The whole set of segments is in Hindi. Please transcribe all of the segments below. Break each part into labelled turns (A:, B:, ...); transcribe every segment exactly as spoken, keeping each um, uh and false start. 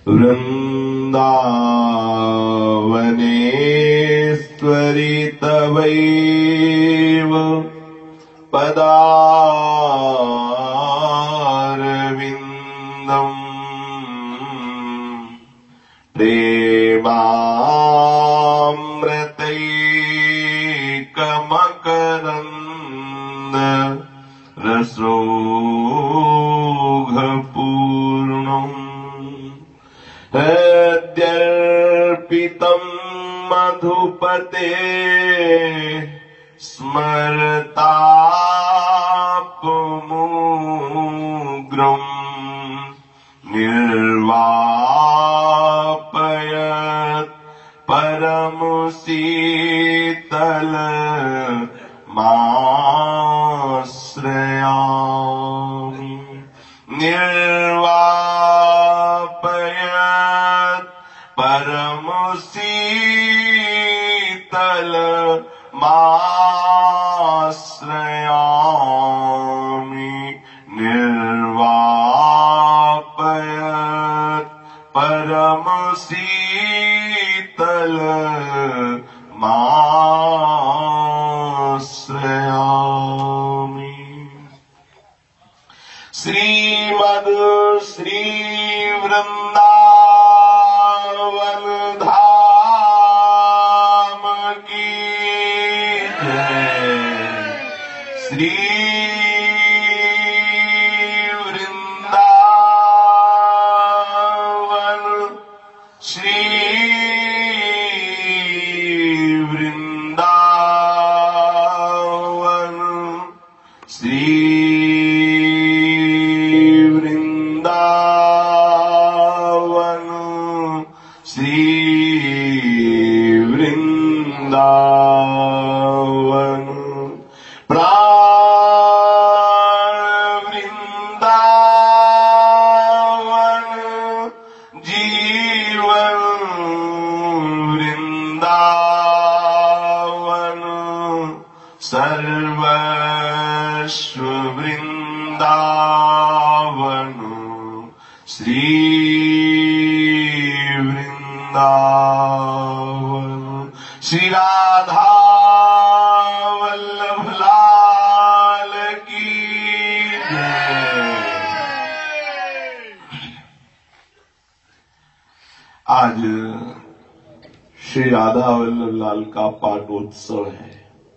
A: वृन्दावनेश्वरि तवैव पदारविन्दम् प्रेमामृतैकमकरन्द रसौघपूर्णम् हृद्यर्पितम् मधुपते स्मरतापमुग्रम् निर्वापयत् परमशीतल माश्रयामि निर्वापयत् परमशीतल माश्रयामि निर्वापयत् परमशीतल माश्रयामि। श्रीमद् श्री वृंदावन धाम की जय। श्री वृंदावन श्री वृंदावन श्री श्री वृंदावन प्राण वृंदावन जीवन वृंदावन सर्वस्व वृंदावन श्री श्री राधा वल्लभ लाल की जय। आज श्री राधा वल्लभ लाल का पाटोत्सव है।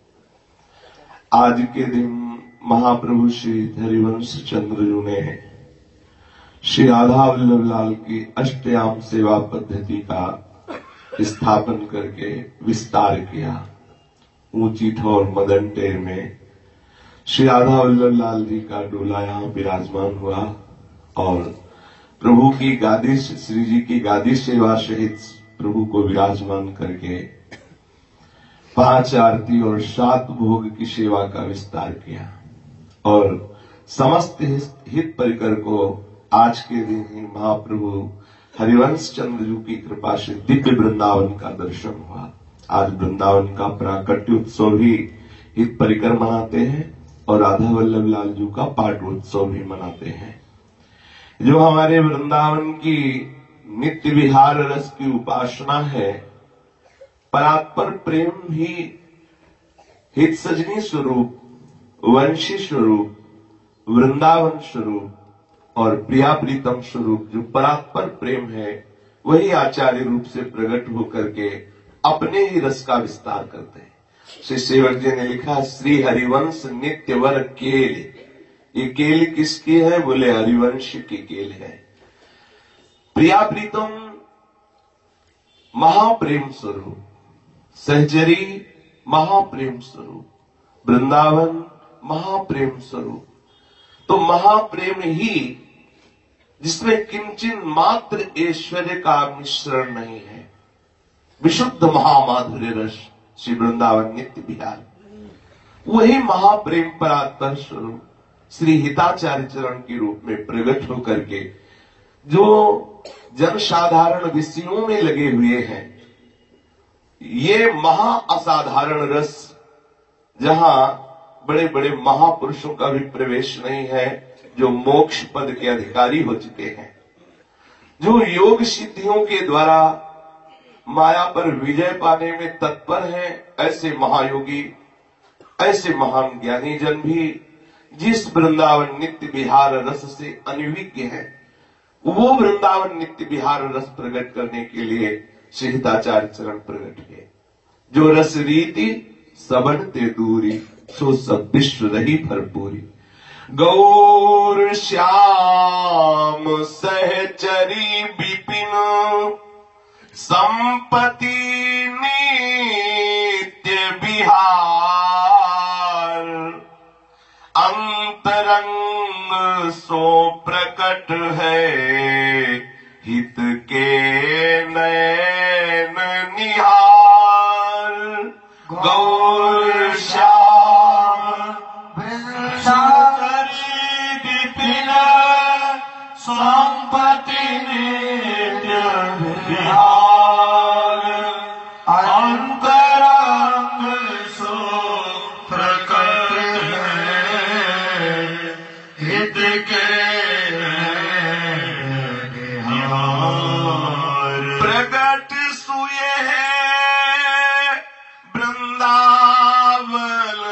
A: आज के दिन महाप्रभु श्री हरिवंश चंद्र जी ने श्री राधा वल्लभ लाल की अष्टयाम सेवा पद्धति का स्थापन करके विस्तार किया। ऊंची ठोर मदन टेर में श्री राधा वल्लभ लाल जी का डोला यहां विराजमान हुआ और प्रभु की गादी श्री जी की गादी सेवा सहित प्रभु को विराजमान करके पांच आरती और सात भोग की सेवा का विस्तार किया और समस्त हित परिकर को आज के दिन ही महाप्रभु हरिवंश चंद्र जी की कृपा से दिव्य वृंदावन का दर्शन हुआ। आज वृंदावन का प्राकट्य उत्सव भी हित परिकर मनाते हैं और राधा वल्लभ लाल जी का पाटोत्सव भी मनाते हैं। जो हमारे वृंदावन की नित्य विहार रस की उपासना है, परात्पर प्रेम ही हित सजनी स्वरूप, वंशी स्वरूप, वृंदावन स्वरूप और प्रिया प्रीतम स्वरूप जो परात्पर प्रेम है, वही आचार्य रूप से प्रकट होकर के अपने ही रस का विस्तार करते हैं। श्री सेवक जी ने लिखा, श्री हरिवंश नित्य वर केल। ये केल किसकी है? बोले हरिवंश की केल है। प्रिया प्रीतम महाप्रेम स्वरूप, सहचरी महाप्रेम स्वरूप, वृंदावन महाप्रेम स्वरूप। तो महाप्रेम ही जिसमें किंचन मात्र ऐश्वर्य का मिश्रण नहीं है, विशुद्ध महामाधुर्य रस श्री वृंदावन नित्य विहार, वही महाप्रेम परात्पर स्वरूप श्री हिताचार्य चरण के रूप में प्रकट होकर के जो जन साधारण विषयों में लगे हुए हैं, ये महा असाधारण रस जहां बड़े बड़े महापुरुषों का भी प्रवेश नहीं है, जो मोक्ष पद के अधिकारी हो चुके हैं, जो योग सिद्धियों के द्वारा माया पर विजय पाने में तत्पर हैं, ऐसे महायोगी, ऐसे महान ज्ञानी जन भी जिस वृंदावन नित्य विहार रस से अनभिज्ञ है, वो वृंदावन नित्य विहार रस प्रकट करने के लिए श्रीहिताचार्य चरण प्रकट है। जो रस रीति सबन ते दूरी, सो सब विश्व रही भरपूरी। गौर श्याम सहचरी विपिन, संपत्ति नित्य विहार। अंतरंग सो प्रकट है, हित के नयन निहार। गौर श्याम सहचरी विपिन, संपत्ति नित्य विहार। अंतरंग सो प्रकट है, हित के निहार। प्रकट सुये है वृंदावन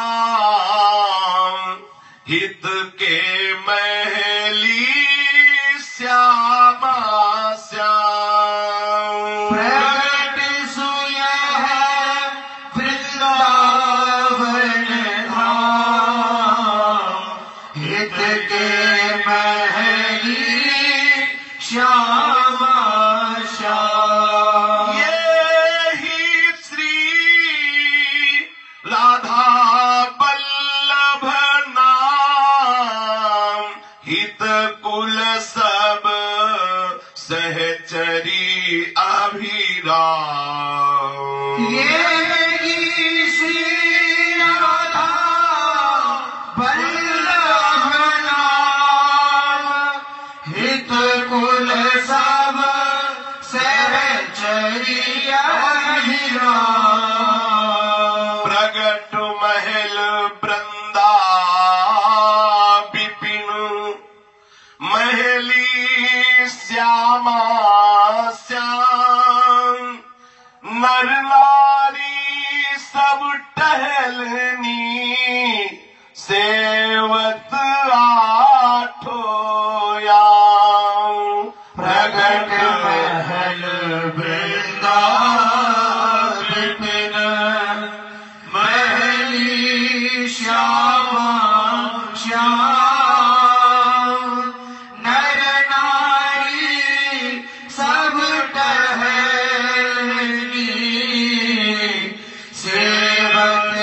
A: धाम, हित के महली श्यामा श्याम। प्रकट सुये है वृंदावन धाम, हित के महली श्यामा श्याम। ये ही श्री राधा बल्लभ नाम, हित कुल सब सहचरी अभिराम। ये ही श्री राधा बल्लभ नाम, हित कुल सब सहचरी अभिराम। प्रगट महल वृंदा विपिन, महली श्यामा श्याम। नर नारी सब टहलनी, सेवत आठो याम। प्रगट महल वृंदा विपिन, महली श्यामा श्याम। नर नारी सब टहलनी, सेवक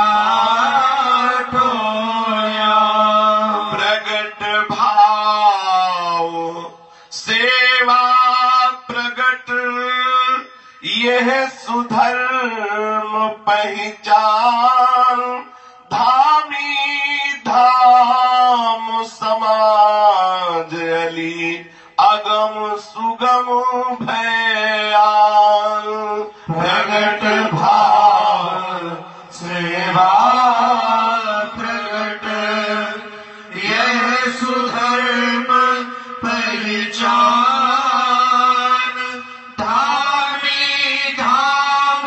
A: आठो याम। प्रगट भाव सेवा प्रगट, यह सुधर्म पहचान। धामी धाम समाज अली, अगम सुगम भयान। प्रगट भाव सेवा प्रगट, यह सुधर्म पहचान। धामी धाम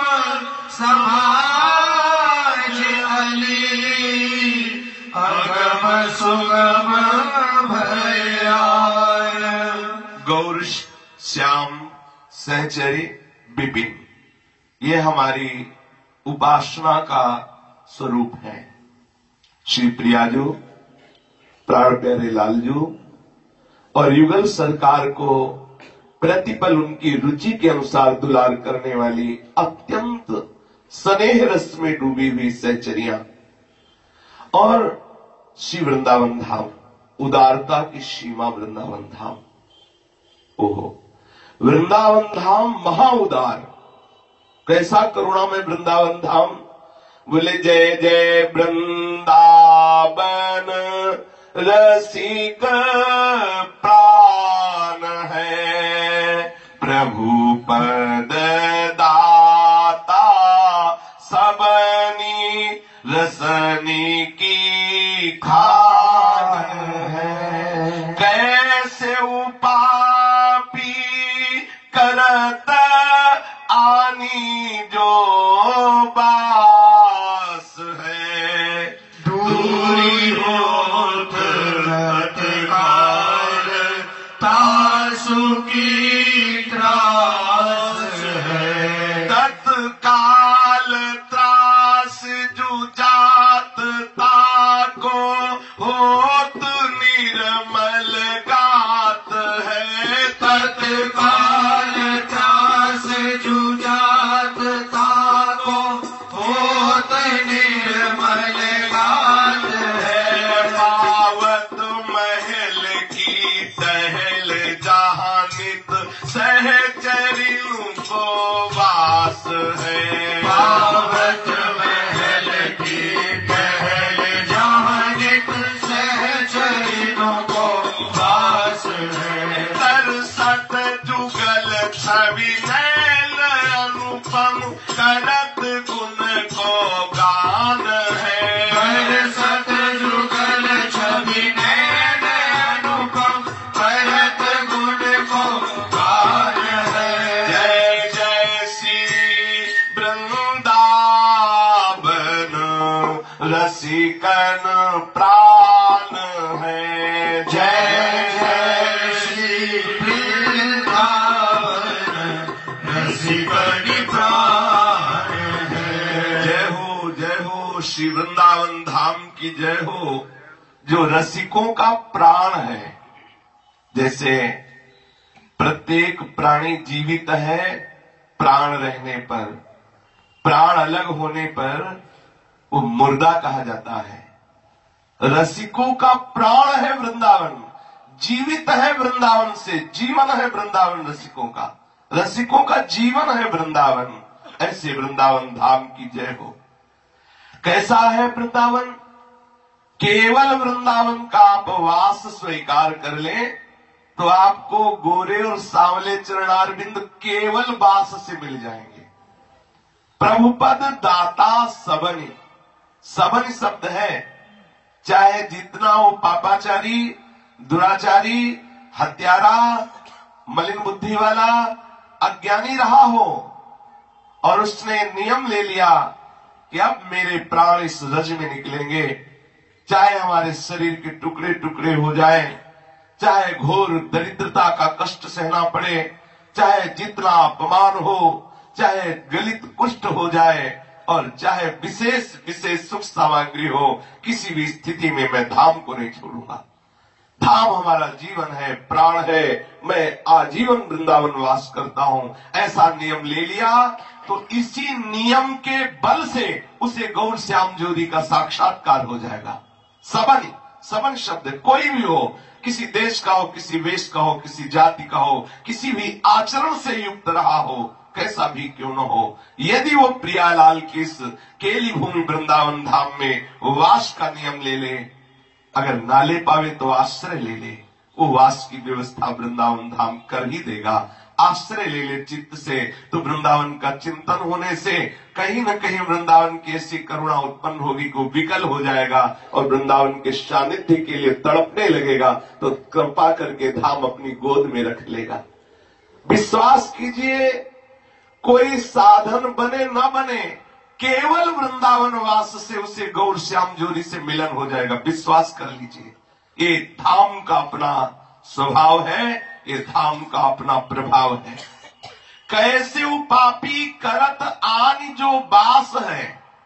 A: समाज अली, अगम सुगम भयान। गौर श्याम सहचरी विपिन, ये हमारी उपासना का स्वरूप है। श्री प्रियाजू, प्राण प्यारे लालजू और युगल सरकार को प्रतिपल उनकी रुचि के अनुसार दुलार करने वाली अत्यंत स्नेह रस में डूबी हुई सहचरियां और श्री वृंदावन धाम, उदारता की सीमा वृंदावन धाम। ओहो, वृंदावन धाम महा उदार, कैसा करुणा में वृंदावन धाम। बोले जय जय वृंदावन रसिक प्राण है, प्रभु पद दाता सबनी रसनी की खान है। कैसे उपापी तत आनी जो बास है, दूरी होत तत्काल तासु की त्रास है। तत्काल त्रास जुजात ताको होत निर्मल गात है। तत्काल त्रास जुजात ताको होत निर्मल गात है। पावत महल की टहल जहाँ नित सहचरिनु को वास है। पावत महल की टहल जहाँ नित सहचरिनु को वास है। तरसत जुगल छवि नैन अनुपम करत गुण को गान है। तरसत जुगल छवि नैन अनुपम करत गुण को गान है। जय जय श्री वृंदावन रसिकन प्राण है। जय जय श्री वृंदावन रसिकन प्राण है। जय हो जय हो श्री वृंदावन धाम की जय हो, जो रसिकों का प्राण है। जैसे प्रत्येक प्राणी जीवित है प्राण रहने पर, प्राण अलग होने पर वो मुर्दा कहा जाता है। रसिकों का प्राण है वृंदावन, जीवित है वृंदावन से, जीवन है वृंदावन रसिकों का, रसिकों का जीवन है वृंदावन। ऐसे वृंदावन धाम की जय हो। कैसा है वृंदावन? केवल वृंदावन का आप वास स्वीकार कर लें तो आपको गोरे और सांवले चरणारविंद केवल वास से मिल जाएंगे। प्रभुपद दाता सबनी, सबनी शब्द है, चाहे जितना वो पापाचारी, दुराचारी, हत्यारा, मलिन बुद्धि वाला, अज्ञानी रहा हो और उसने नियम ले लिया कि अब मेरे प्राण इस रज में निकलेंगे, चाहे हमारे शरीर के टुकड़े टुकड़े हो जाए, चाहे घोर दरिद्रता का कष्ट सहना पड़े, चाहे जितना अपमान हो, चाहे गलित कुष्ठ हो जाए और चाहे विशेष विशेष सुख सामग्री हो, किसी भी स्थिति में मैं धाम को नहीं छोड़ूंगा। धाम हमारा जीवन है, प्राण है, मैं आजीवन वृंदावन वास करता हूं, ऐसा नियम ले लिया तो इसी नियम के बल से उसे गौर श्याम ज्योति का साक्षात्कार हो जाएगा। सबन, सबन शब्द कोई भी हो, किसी देश का हो, किसी वेश का हो, किसी जाति का हो, किसी भी आचरण से युक्त रहा हो, कैसा भी क्यों न हो, यदि वो प्रियालाल की इस केली भूमि वृंदावन धाम में वास का नियम ले ले, अगर ना ले पावे तो आश्रय ले ले, वो वास की व्यवस्था वृंदावन धाम कर ही देगा। आश्रय ले ले चित्त से तो वृंदावन का चिंतन होने से कहीं न कहीं वृंदावन की ऐसी करुणा उत्पन्न होगी को विकल हो जाएगा और वृंदावन के सानिध्य के लिए तड़पने लगेगा, तो कृपा करके धाम अपनी गोद में रख लेगा। विश्वास कीजिए, कोई साधन बने न बने, केवल वृंदावन वास से उसे गौर श्याम ज्योति से मिलन हो जाएगा। विश्वास कर लीजिए, ये धाम का अपना स्वभाव है, ये धाम का अपना प्रभाव है। कैसे वो पापी करत आन जो बास है,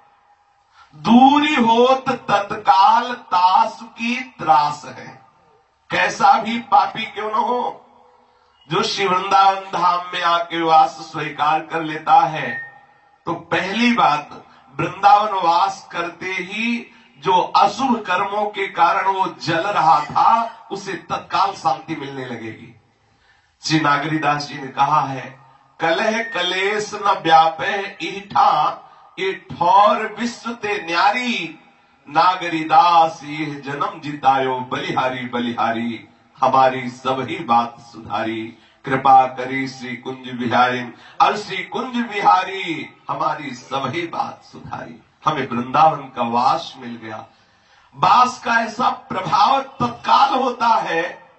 A: दूरी होत तत्काल तास की त्रास है। कैसा भी पापी क्यों न हो, जो श्री वृंदावन धाम में आके वास स्वीकार कर लेता है, तो पहली बात वृंदावन वास करते ही जो अशुभ कर्मों के कारण वो जल रहा था, उसे तत्काल शांति मिलने लगेगी। श्री नागरीदास जी ने कहा है, कलह कलेश न व्यापे ईठा, ये ठौर विश्व ते न्यारी, नागरीदास ये जन्म जितायो बलिहारी बलिहारी, हमारी सब ही बात सुधारी, कृपा करी श्री कुंज बिहारी, और श्री कुंज बिहारी हमारी सब ही बात सुधारी। हमें वृंदावन का वास मिल गया। वास का ऐसा प्रभाव तत्काल होता है,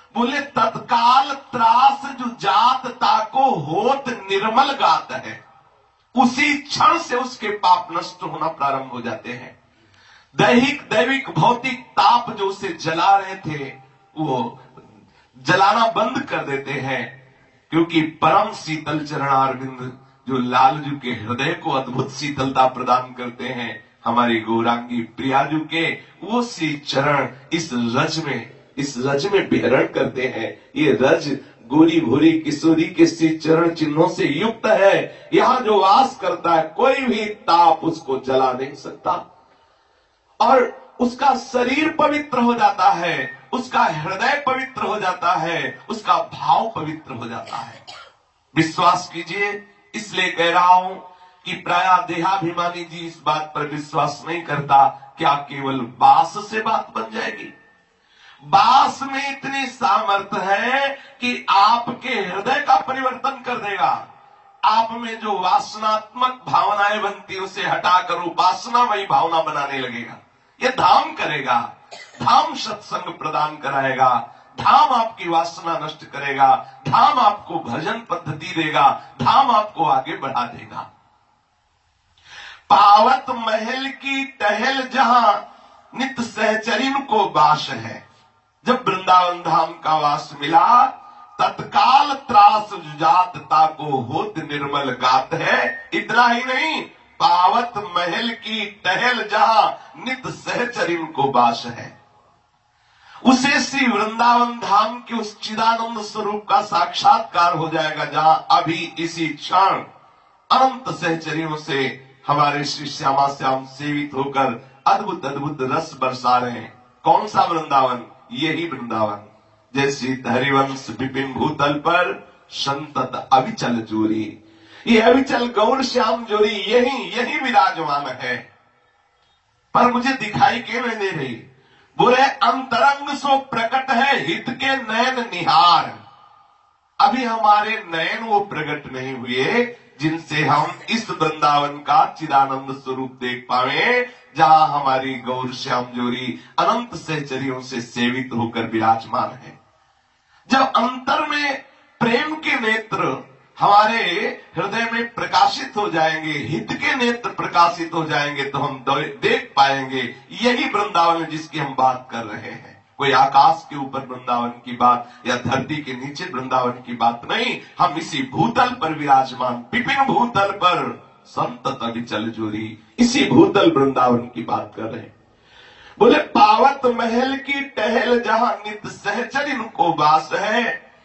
A: बोले तत्काल त्रास जो जात ताको होत निर्मल गात है, उसी क्षण से उसके पाप नष्ट होना प्रारंभ हो जाते हैं। दैहिक दैविक भौतिक ताप जो उसे जला रहे थे वो जलाना बंद कर देते हैं, क्योंकि परम शीतल चरणारविंद जो लालजू के हृदय को अद्भुत शीतलता प्रदान करते हैं, हमारी गौरांगी प्रियाजू के वो सी चरण इस रज में इस रज में विहरण करते हैं। ये रज गोरी भूरी किशोरी के सी चरण चिन्हों से युक्त है। यहां जो वास करता है कोई भी ताप उसको जला नहीं सकता, और उसका शरीर पवित्र हो जाता है, उसका हृदय पवित्र हो जाता है, उसका भाव पवित्र हो जाता है। विश्वास कीजिए, इसलिए कह रहा हूं कि प्रायः देहाभिमानी जी इस बात पर विश्वास नहीं करता, क्या केवल बास से बात बन जाएगी? बास में इतनी सामर्थ्य है कि आपके हृदय का परिवर्तन कर देगा। आप में जो वासनात्मक भावनाएं बनती है उसे हटाकर उपासनामयी भावना बनाने लगेगा। ये धाम करेगा, धाम सत्संग प्रदान कराएगा, धाम आपकी वासना नष्ट करेगा, धाम आपको भजन पद्धति देगा, धाम आपको आगे बढ़ा देगा। पावत महल की टहल जहां नित सहचरिन को बास है। जब वृंदावन धाम का वास मिला, तत्काल त्रास जात ताको होत निर्मल गात है। इतना ही नहीं, पावत महल की टहल जहां नित सहचरिन को बास है, उसे श्री वृंदावन धाम के उस चिदानंद स्वरूप का साक्षात्कार हो जाएगा, जहां अभी इसी क्षण अनंत सहचरियों से हमारे श्री श्यामा श्याम सेवित होकर अद्भुत अद्भुत रस बरसा रहे हैं। कौन सा वृंदावन? यही वृंदावन जैसे हरिवंश विपिन भूतल पर संतत अविचल जोरी। ये अविचल गौर श्याम जोरी यही यही विराजमान है, पर मुझे दिखाई क्यों नहीं दे रही? बोले अंतरंग सो प्रकट है हित के नयन निहार। अभी हमारे नयन वो प्रकट नहीं हुए जिनसे हम इस वृंदावन का चिदानंद स्वरूप देख पावे, जहां हमारी गौर श्याम जोरी अनंत सहचरियों से सेवित होकर विराजमान है। जब अंतर में प्रेम के नेत्र हमारे हृदय में प्रकाशित हो जाएंगे, हित के नेत्र प्रकाशित हो जाएंगे, तो हम देख पाएंगे यही वृंदावन है जिसकी हम बात कर रहे हैं। कोई आकाश के ऊपर वृंदावन की बात या धरती के नीचे वृंदावन की बात नहीं, हम इसी भूतल पर विराजमान, विपिन भूतल पर संतत अविचल जोरी, इसी भूतल वृंदावन की बात कर रहे हैं। बोले पावत महल की टहल जहां नित सहचरिन को बास है,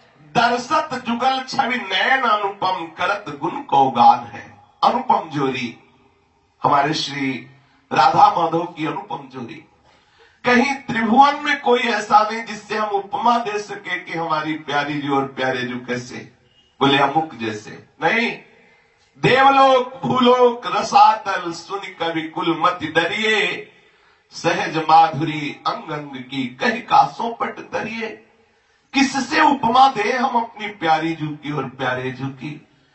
A: दरसत जुगल छवि नयन अनुपम करत गुण को गान है। अनुपम जोरी हमारे श्री राधा माधव की अनुपम जोरी। कहीं त्रिभुवन में कोई ऐसा नहीं जिससे हम उपमा दे सके कि हमारी प्यारी जी और प्यारे जो कैसे, बोले अमुक जैसे नहीं। देवलोक भूलोक रसातल सुनि कवि कुल मति डरिए, सहज माधुरी अंग अंग की कही कासों पट तरिए। किससे उपमा दे हम अपनी प्यारी जू की और प्यारे जू की?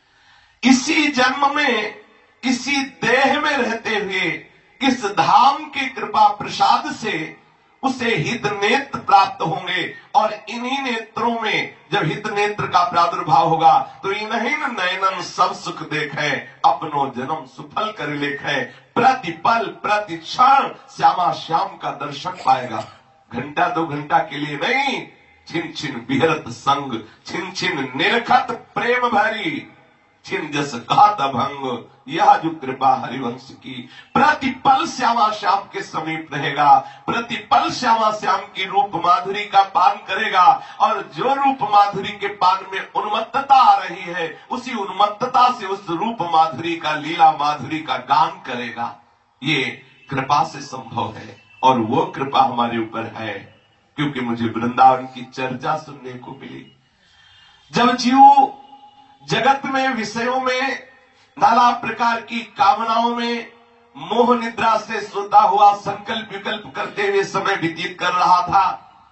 A: इसी जन्म में इसी देह में रहते हुए इस धाम की कृपा प्रसाद से उसे हित नेत्र प्राप्त होंगे, और इन्हीं नेत्रों में जब हित नेत्र का प्रादुर्भाव होगा तो इन्हीं नयनन सब सुख देखे, अपनो जन्म सुफल कर लेखे। प्रतिपल प्रति क्षण श्यामा श्याम का दर्शन पाएगा। घंटा दो घंटा के लिए नहीं, छिन छिन बिहरत संग, छिन छिन निरखत प्रेम भरी, छिन जस कहत भंग। यह जो कृपा हरिवंश की, प्रतिपल श्यामा श्याम के समीप रहेगा, प्रतिपल श्यामा श्याम की रूप माधुरी का पान करेगा, और जो रूप माधुरी के पान में उन्मत्तता आ रही है, उसी उन्मत्तता से उस रूप माधुरी का, लीला माधुरी का गान करेगा। ये कृपा से संभव है, और वो कृपा हमारे ऊपर है क्योंकि मुझे वृंदावन की चर्चा सुनने को मिली। जब जीव जगत में विषयों में नाना प्रकार की कामनाओं में मोह निद्रा से सोता हुआ संकल्प विकल्प करते हुए समय व्यतीत कर रहा था,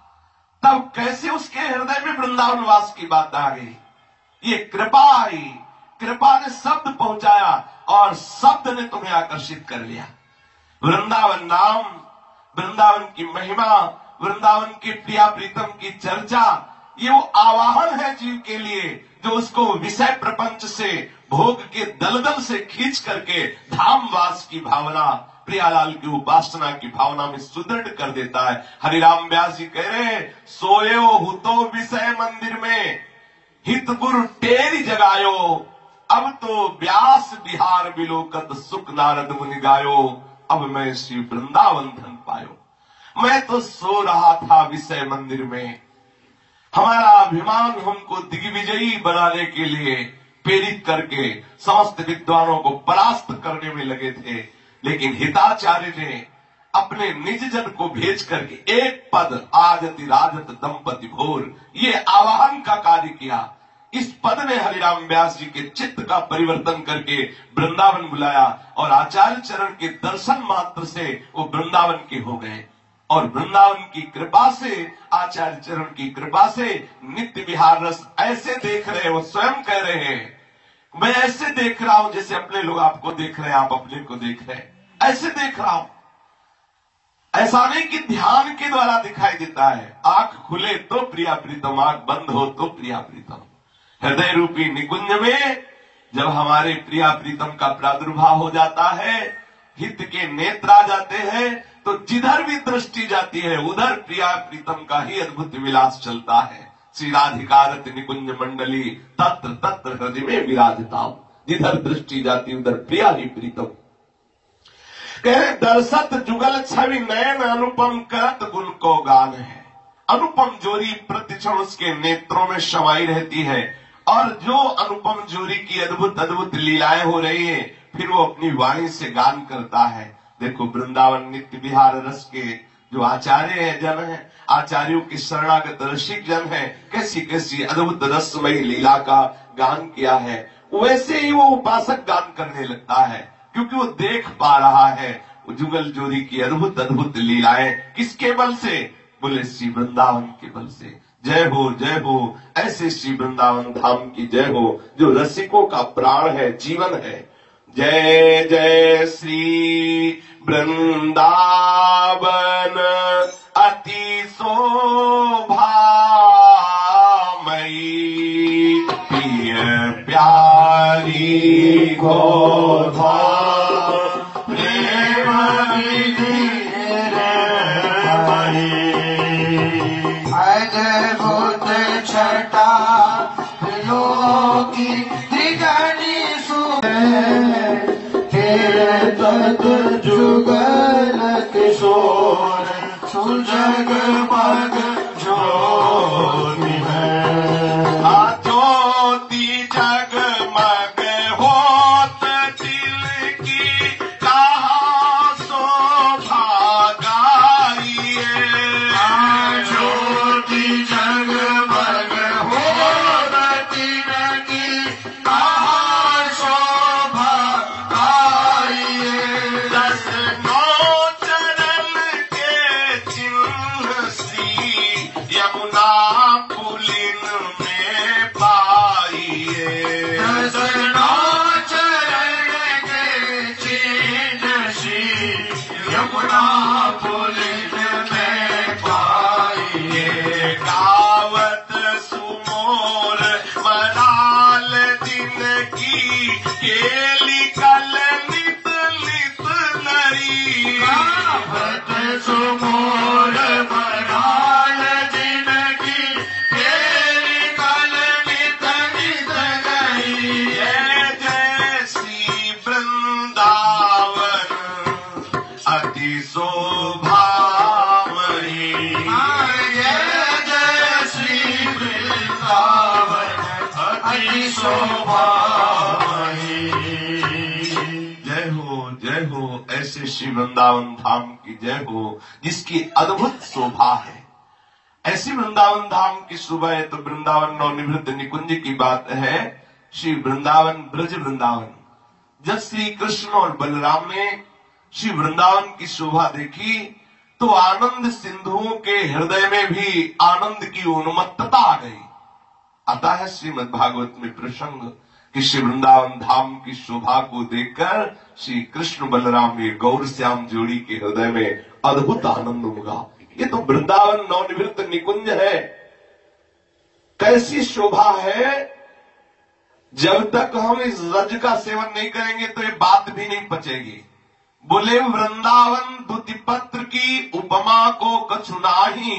A: तब कैसे उसके हृदय में वृंदावन वास की बात आ गई। ये कृपा आई, कृपा ने शब्द पहुंचाया और शब्द ने तुम्हें आकर्षित कर लिया। वृंदावन नाम, वृंदावन की महिमा, वृंदावन की प्रिया प्रीतम की चर्चा, ये वो आवाहन है जीव के लिए जो उसको विषय प्रपंच से, भोग के दलदल से खींच करके धामवास की भावना, प्रियालाल की उपासना की भावना में सुदृढ़ कर देता है। हरिराम व्यास जी कह रहे, सोयो हुतो विषय मंदिर में, हित गुरु टेरी जगायो, अब तो व्यास बिहार बिलोकत सुख नारद मुनि गायो, अब मैं श्री वृंदावन धन पायो। मैं तो सो रहा था विषय मंदिर में, हमारा अभिमान हमको दिग्विजयी बनाने के लिए प्रेरित करके समस्त विद्वानों को परास्त करने में लगे थे, लेकिन हिताचार्य ने अपने निज जन को भेज करके एक पद आजति राजत दंपति भोर, ये आवाहन का कार्य किया। इस पद ने हरिराम व्यास जी के चित्त का परिवर्तन करके वृंदावन बुलाया और आचार्य चरण के दर्शन मात्र से वो वृंदावन के हो गए। और वृंदावन की कृपा से, आचार्य चरण की कृपा से नित्य विहार रस ऐसे देख रहे, वो स्वयं कह रहे हैं, मैं ऐसे देख रहा हूं जैसे अपने लोग आपको देख रहे हैं, आप अपने को देख रहे हैं, ऐसे देख रहा हूं। ऐसा नहीं कि ध्यान के द्वारा दिखाई देता है, आंख खुले तो प्रिया प्रीतम, आंख बंद हो तो प्रिया प्रीतम। हृदय रूपी निकुंज में जब हमारे प्रिया प्रीतम का प्रादुर्भाव हो जाता है, हित के नेत्र आ जाते हैं, तो जिधर भी दृष्टि जाती है उधर प्रिया प्रीतम का ही अद्भुत विलास चलता है। श्री राधिकारत निकुंज मंडली तत्र तत्र हृदय में विराजता, जिधर दृष्टि जाती उधर प्रिया ही प्रीतम। कहे दर्शत जुगल छवि नयन अनुपम करत गुण को गान है। अनुपम जोरी प्रतिक्षण उसके नेत्रों में समाई रहती है, और जो अनुपम जोरी की अद्भुत अद्भुत लीलाएं हो रही है, फिर वो अपनी वाणी से गान करता है। देखो वृंदावन नित्य विहार रस के जो आचार्य है जन है, आचार्यों की शरणागत रसिक जन है, कैसी कैसी अद्भुत रसमयी लीला का गान किया है, वैसे ही वो उपासक गान करने लगता है, क्योंकि वो देख पा रहा है जुगल जोरी की अद्भुत अद्भुत लीलाएं। किसके बल से? बोले श्री वृंदावन के बल से। जय हो जय हो ऐसे श्री वृंदावन धाम की जय हो, जो रसिकों का प्राण है, जीवन है। जय जय श्री वृंदावन अति शोभामयी, प्रिय प्यारी गोधा प्रेम
B: अद्भुत छटा लोकी त्रिगणी तत् जुगल किशोर सुजग मग ज्योति है।
A: ज्योति जगमग होत दिल की कहाँ शोभा गाइए।
B: ज्योति जगमग होत दिल की कहाँ शोभा गाइए।
A: दस नौ चरण के चिन्ह श्री यमुना पुलिन में पाइए।
B: दस नौ चरण के चिन्ह श्री यमुना पुलिन में पाइए।
A: गावत सुमोर मनाल दिन की केली कल नित नित नरी।
B: गावत सुमोर मनाल जिनकी केली कल नित नित गई।
A: जय जय श्री वृंदावन अति शोभामयी।
B: जय जय श्री वृंदावन अति शोभामयी।
A: जय हो जय हो ऐसे श्री वृंदावन धाम की जय हो, जिसकी अद्भुत शोभा है। ऐसी वृंदावन धाम की शोभा है तो वृंदावन नवनिवृत्त निकुंज की बात है। श्री वृंदावन ब्रज वृंदावन, जब श्री कृष्ण और बलराम ने श्री वृंदावन की शोभा देखी तो आनंद सिंधुओं के हृदय में भी आनंद की उन्मत्तता आ गई। आता है श्रीमद् भागवत में प्रसंग कि श्री वृंदावन धाम की शोभा को देखकर श्री कृष्ण बलराम ये गौर श्याम जोड़ी के हृदय में अद्भुत आनंद उमगा। ये तो वृंदावन नवनिवृत्त निकुंज है। कैसी शोभा है। जब तक हम इस रज का सेवन नहीं करेंगे तो ये बात भी नहीं पचेगी। बोले वृंदावन दुति पत्र की उपमा को कछु नाही,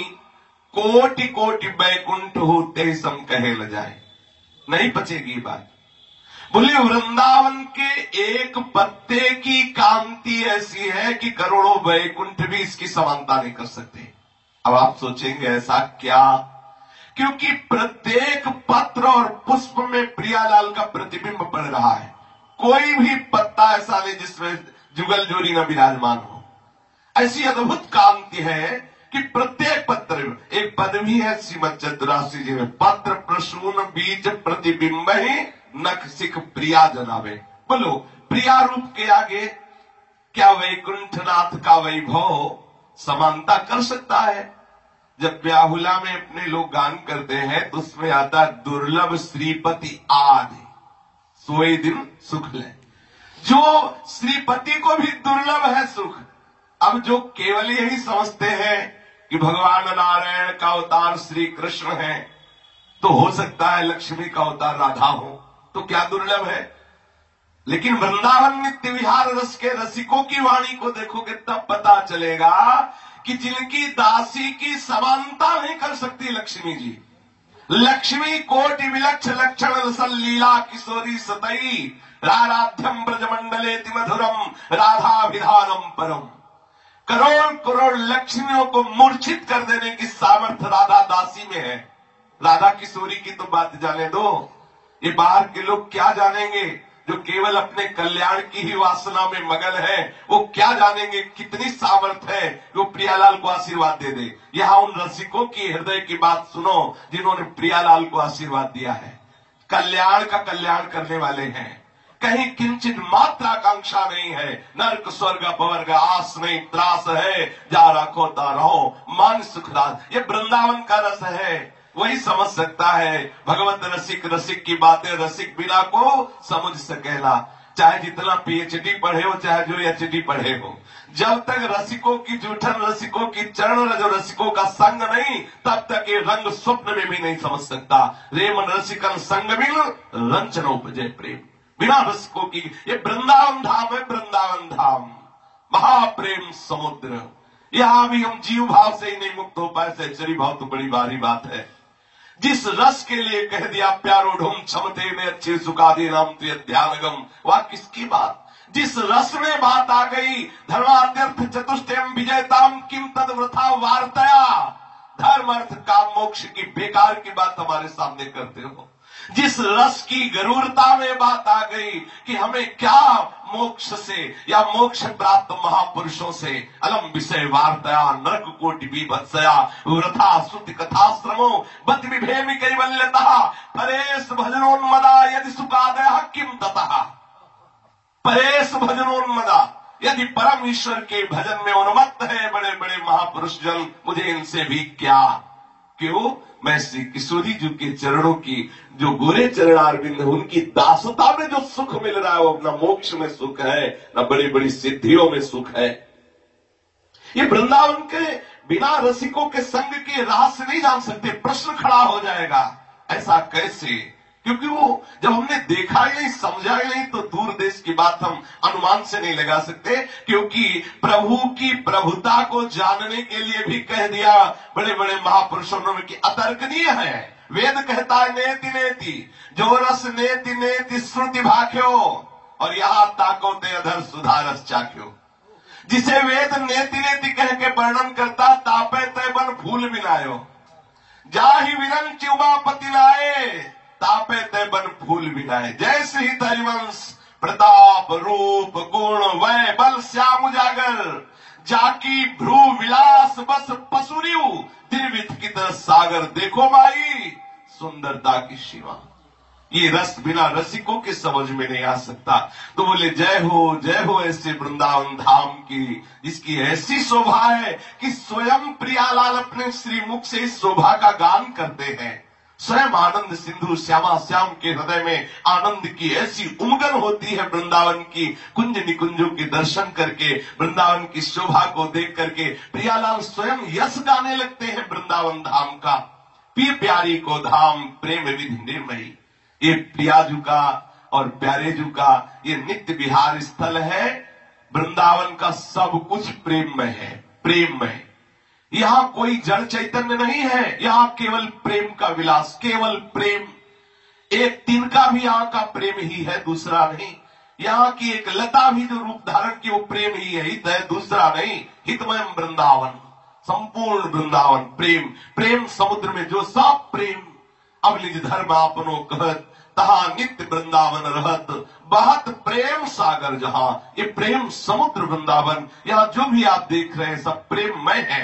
A: कोटि कोटि बैकुंठ होते सम कहे ल जाए। नहीं पचेगी ये बात। बोले वृंदावन के एक पत्ते की कांति ऐसी है कि करोड़ों बैकुंठ भी इसकी समानता नहीं कर सकते। अब आप सोचेंगे ऐसा क्या? क्योंकि प्रत्येक पत्र और पुष्प में प्रियालाल का प्रतिबिंब पड़ रहा है। कोई भी पत्ता ऐसा नहीं जिसमें जुगल जोड़ी न विराजमान हो। ऐसी अद्भुत कांति है कि प्रत्येक पत्र, एक पद भी है श्रीमद चतुरासी जी में, पत्र प्रसून बीज प्रतिबिंब ही नख सिख प्रिया जनावे। बोलो प्रिया रूप के आगे क्या वैकुंठनाथ का वैभव समानता कर सकता है? जब ब्याहुला में अपने लोग गान करते हैं तो उसमें आता दुर्लभ श्रीपति आदि सोए दिन सुख ले। जो श्रीपति को भी दुर्लभ है सुख। अब जो केवल यही समझते हैं कि भगवान नारायण का अवतार श्री कृष्ण है, तो हो सकता है लक्ष्मी का अवतार राधा हो, तो क्या दुर्लभ है। लेकिन वृंदावन नित्य विहार रस के रसिकों की वाणी को देखोगे तब पता चलेगा कि जिनकी दासी की समानता नहीं कर सकती लक्ष्मी जी। लक्ष्मी कोटि विलक्ष लक्षण रसल लीला किशोरी सतई, राराध्यम ब्रजमंडले मधुरम राधाभिधानम परम। करोड़ करोड़ लक्ष्मियों को मूर्छित कर देने की सामर्थ्य राधा दासी में है। राधा किशोरी की तो बात जाने दो, ये बाहर के लोग क्या जानेंगे। जो केवल अपने कल्याण की ही वासना में मगन है, वो क्या जानेंगे कितनी सामर्थ्य है वो प्रियालाल को आशीर्वाद दे दे। यहां उन रसिकों की हृदय की बात सुनो जिन्होंने प्रियालाल को आशीर्वाद दिया है। कल्याण का कल्याण करने वाले हैं, कहीं किंचित मात्र आकांक्षा नहीं है। नर्क स्वर्ग अपवर्ग आस नहीं त्रास है, जा रखो ता रहो मन सुखदास। ये वृंदावन का रस है, वही समझ सकता है। भगवत रसिक रसिक की बातें रसिक बिना को समझ सकेला। चाहे जितना पीएचडी पढ़े हो, चाहे जो एचडी पढ़े हो, जब तक रसिकों की जूठन रसिकों की चरण जो रसिकों का संग नहीं, तब तक ये रंग स्वप्न में भी नहीं समझ सकता। रेमन रसिकन संग मिल रंचन उपजय प्रेम। बिना रसिकों की ये वृंदावन धाम है, वृंदावन धाम महाप्रेम समुद्र। यहां भी हम जीव भाव से ही नहीं मुक्त हो पाए, सैचरी भाव तो बड़ी भारी बात है। जिस रस के लिए कह दिया प्यारो ढूम क्षमते में अच्छे सुखादे नाम तुय ध्यानगम, वह किसकी बात? जिस रस में बात आ गई धर्मात्यर्थ चतुष्टयम विजयताम किम तद वृथा वार्तया, धर्म अर्थ काम मोक्ष की बेकार की बात हमारे सामने करते हो। जिस रस की गरूरता में बात आ गई कि हमें क्या मोक्ष से या मोक्ष प्राप्त महापुरुषों से, अलम विषय वार्तया नरक कोटि विभत्सया वृथा श्रुति कथाश्रमो बत विभेमि कैवल्यतः परेश भजनोन्मदा यदि सुखादयः किम ततः। परेश भजनोन्मदा, यदि परम ईश्वर के भजन में उन्मत्त है बड़े बड़े महापुरुष जन, मुझे इनसे भी क्या। क्यों? मैं श्री किशोरी जी के चरणों की जो गोरे चरणारविंद है, उनकी दासता में जो सुख मिल रहा है वो न मोक्ष में सुख है, न बड़ी बड़ी सिद्धियों में सुख है। ये वृंदावन के बिना रसिकों के संग के रहस्य नहीं जान सकते। प्रश्न खड़ा हो जाएगा ऐसा कैसे? क्योंकि वो जब हमने देखा ही नहीं समझा ही नहीं तो दूर देश की बात हम अनुमान से नहीं लगा सकते। क्योंकि प्रभु की प्रभुता को जानने के लिए भी कह दिया बड़े बड़े महापुरुषों ने कि अतर्कनीय है। वेद कहता है नेति नेति, जो रस नेति नेति श्रुति भाख्यो, और यहां ताको ते अधर सुधारस चाख्यो। जिसे वेद नेति नेति कह के वर्णन करता, तापे तय बन फूल मिलायो, जाहि विरन च्युबापति लाए, तापे तय बन फूल मिलाए। जैसे ही हरिवंश प्रताप रूप गुण वै बल श्याम उजागर, जाकी भ्रू विलास बस पसुरियु त्रिविध की तरह सागर, देखो माई सुंदरता की शिवा। ये रस बिना रसिकों के समझ में नहीं आ सकता। तो बोले जय हो जय हो ऐसे वृंदावन धाम की, जिसकी ऐसी शोभा है कि स्वयं प्रियालाल अपने श्रीमुख से इस शोभा का गान करते हैं। स्वयं आनंद सिंधु श्यामा श्याम के हृदय में आनंद की ऐसी उमगन होती है वृंदावन की कुंज निकुंजों के दर्शन करके, वृंदावन की शोभा को देख करके प्रियालाल स्वयं यश गाने लगते हैं वृंदावन धाम का। पी प्यारी को धाम प्रेम विधि निर्मयी। ये प्रियाजू का और प्यारेजू का ये नित्य विहार स्थल है। वृंदावन का सब कुछ प्रेममय है, प्रेममय। यहां कोई जड़ चैतन्य नहीं है, यहां केवल प्रेम का विलास, केवल प्रेम। एक तिनका भी यहां का प्रेम ही है, दूसरा नहीं। यहाँ की एक लता भी जो रूप धारण की वो प्रेम ही है, हित है, दूसरा नहीं। हितमय वृंदावन, संपूर्ण वृंदावन प्रेम। प्रेम समुद्र में जो सब प्रेम, अब निज धर्म आपनो कहत, तहा नित्य वृंदावन रहत, बहत प्रेम सागर जहां। ये प्रेम समुद्र वृंदावन, यहाँ जो भी आप देख रहे हैं सब प्रेममय है।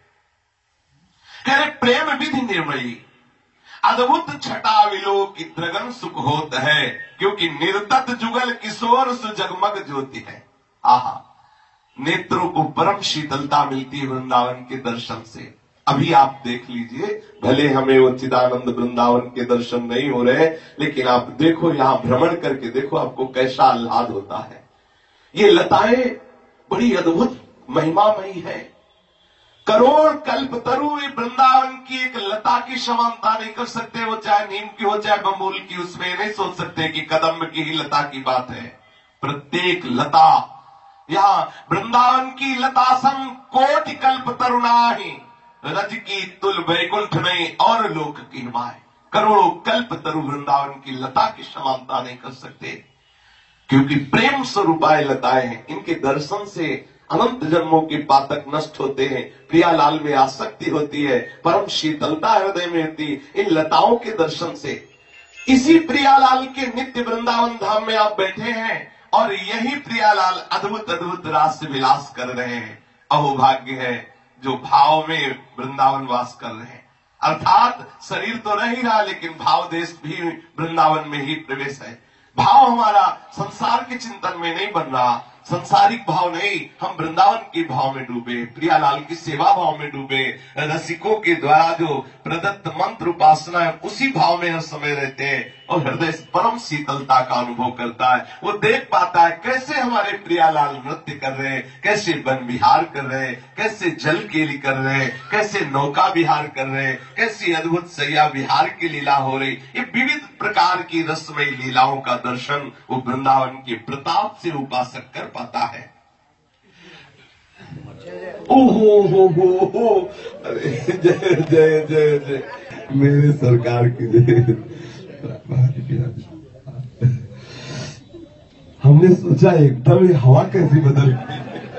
A: कह रहे प्रेम विधि निर्मयी, अद्भुत छटा विलोकी द्रगन सुख होत है, क्योंकि निर्तत जुगल किशोर सु जगमग ज्योति है। आहा, नेत्रों को परम शीतलता मिलती है वृंदावन के दर्शन से। अभी आप देख लीजिए, भले हमें वो चिदानंद वृंदावन के दर्शन नहीं हो रहे, लेकिन आप देखो, यहां भ्रमण करके देखो, आपको कैसा आह्लाद होता है। ये लताएं बड़ी अद्भुत महिमामयी है। करोड़ कल्प तरु वृंदावन की एक लता की समानता नहीं कर सकते, वो चाहे नीम की हो चाहे बबूल की, उसमें नहीं सोच सकते कि कदम्ब की ही लता की बात है। प्रत्येक लता, यहाँ वृंदावन की लता संग कोटि कल्प तरुणाही, रज की तुल वैकुंठ नहीं और लोक की माए। करोड़ों कल्प तरु वृंदावन की लता की समानता नहीं कर सकते, क्योंकि प्रेम स्वरूपाय लताएं हैं। इनके दर्शन से अनंत जन्मों के पातक नष्ट होते हैं, प्रियालाल में आसक्ति होती है, परम शीतलता हृदय में होती है इन लताओं के दर्शन से। इसी प्रियालाल के नित्य वृंदावन धाम में आप बैठे हैं और यही प्रियालाल अद्भुत अद्भुत रास विलास कर रहे हैं। अहोभाग्य है जो भाव में वृंदावन वास कर रहे हैं। अर्थात शरीर तो रह ही रहा, लेकिन भाव देश भी वृंदावन में ही प्रवेश है। भाव हमारा संसार के चिंतन में नहीं बन रहा, संसारिक भाव नहीं, हम वृंदावन के भाव में डूबे, प्रियालाल की सेवा भाव में डूबे, रसिकों के द्वारा जो प्रदत्त मंत्र उपासना है उसी भाव में हर समय रहते हैं और हृदय परम शीतलता का अनुभव करता है। वो देख पाता है कैसे हमारे प्रियालाल नृत्य कर रहे हैं, कैसे वन विहार कर रहे हैं, कैसे जल केली कर रहे हैं, कैसे नौका विहार कर रहे हैं, कैसी अद्भुत सैया विहार की लीला हो रही। ये विविध प्रकार की रसमयी लीलाओं का दर्शन वो वृंदावन के प्रताप से उपासक कर पाता है। ओहो हो हो हो, अरे जय जय जय जय मेरे सरकार की जय। हमने सोचा एकदम ये हवा कैसी बदल गई।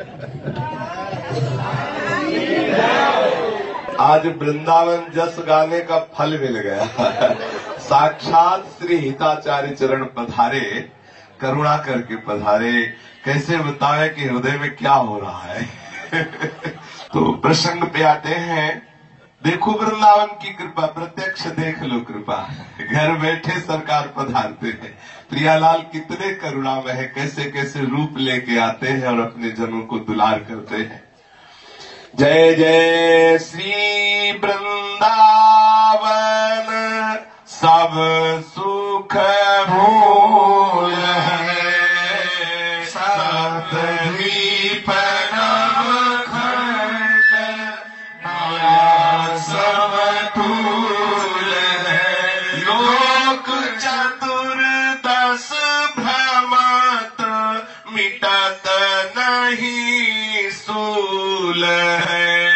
A: आज वृंदावन जस गाने का फल मिल गया। साक्षात श्री हिताचार्य चरण पधारे, करुणा करके पधारे। कैसे बताए कि हृदय में क्या हो रहा है। तो प्रसंग पे आते हैं। देखो वृंदावन की कृपा, प्रत्यक्ष देख लो कृपा। घर बैठे सरकार पधारते हैं। प्रियालाल कितने करुणामय है, कैसे कैसे रूप लेके आते हैं और अपने जनों को दुलार करते हैं। जय जय श्री वृंदावन, सब सुख भूल है, सप्तद्वीप नवखंड माया समतुल है। लोक चतुर्दश भ्रमत मिटत नहीं सूल है।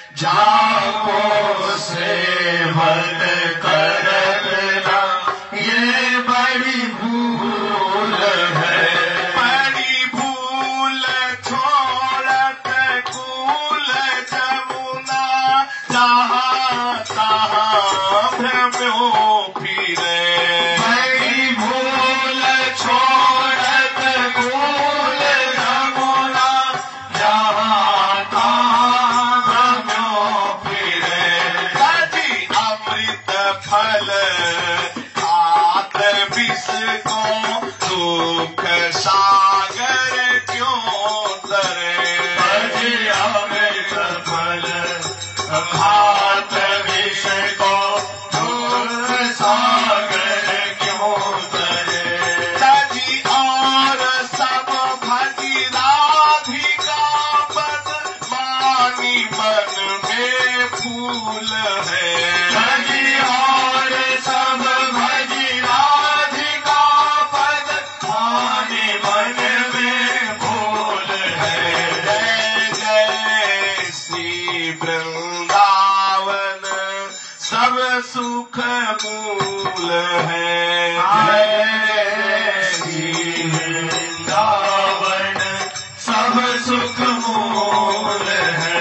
A: जाको सेवत करना ये बड़ी भूल है। बड़ी भूल छोड़त कूल जमुना, जहाँ तहाँ भ्रम्यो फिरे। बड़ी भूल छोड़त कूल जमुना, जहाँ तहाँ भ्रम्यो फिरे। कभी अमृत फल खात विष को, दुख सागर क्यों तरे। कभी अमृत फल खात विष को, दुख सागर क्यों तरे। तजी और सब भजी राधिका बन, मानी मन में फूल है। तजी सब सुख मूल है।
B: जय श्री वृंदावन सब सुख मूल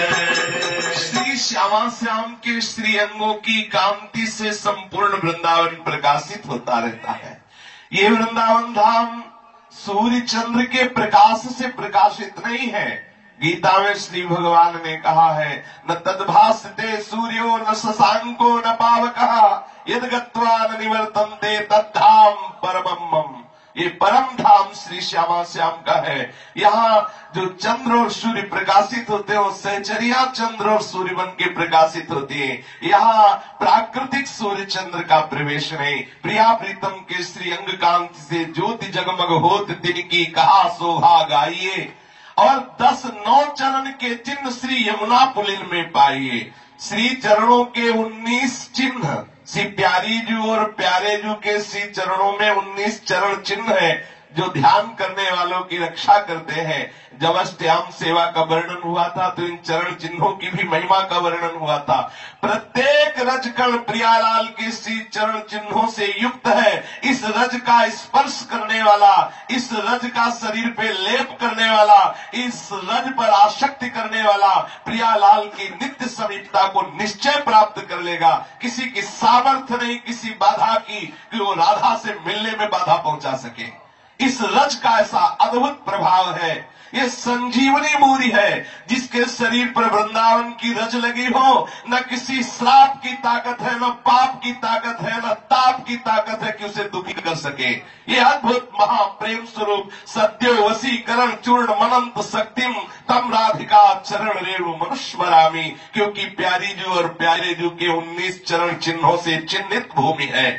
B: है।
A: श्री श्यामा श्याम के श्री अंगों की कांति से संपूर्ण वृंदावन प्रकाशित होता रहता है। ये वृंदावन धाम सूर्य चंद्र के प्रकाश से प्रकाशित नहीं है। गीता में श्री भगवान ने कहा है, न तद्भासते सूर्यो न शशांको न पावकः यद गत्वा न निवर्तन्ते तद्धाम परमम् मम। ये परम धाम श्री श्यामा श्याम का है। यहाँ जो चंद्र और सूर्य प्रकाशित होते हैं, सहचरिया चंद्र और सूर्य बन के प्रकाशित होती है। यहाँ प्राकृतिक सूर्य चंद्र का प्रवेश नहीं। प्रिया प्रीतम के श्री अंग कांति से ज्योति जगमग होत तिनकी कहा शोभा गाइए, और दस नौ चरण के चिन्ह श्री यमुना पुलिन में पाइए। श्री चरणों के उन्नीस चिन्ह, श्री प्यारी जू और प्यारे जू के श्री चरणों में उन्नीस चरण चिन्ह है जो ध्यान करने वालों की रक्षा करते हैं। जब अष्टयाम सेवा का वर्णन हुआ था तो इन चरण चिन्हों की भी महिमा का वर्णन हुआ था। प्रत्येक रजकण प्रियालाल के श्री चरण चिन्हों से युक्त है। इस रज का स्पर्श करने वाला, इस रज का शरीर पे लेप करने वाला, इस रज पर आसक्ति करने वाला प्रियालाल की नित्य समीपता को निश्चय प्राप्त कर लेगा। किसी की सामर्थ्य नहीं किसी बाधा की कि वो राधा से मिलने में बाधा पहुंचा सके। इस रज का ऐसा अद्भुत प्रभाव है। ये संजीवनी मूरी है जिसके शरीर पर वृंदावन की रज लगी हो। न किसी श्राप की ताकत है, न पाप की ताकत है, न ताप की ताकत है कि उसे दुखी कर सके। ये अद्भुत महाप्रेम स्वरूप सत्यो वशीकरण चूर्ण मनंत शक्तिम तम राधिका चरण रेणु मनुष्वरामी, क्योंकि प्यारी जू और प्यारे जू के उन्नीस चरण चिन्हों से चिन्हित भूमि है।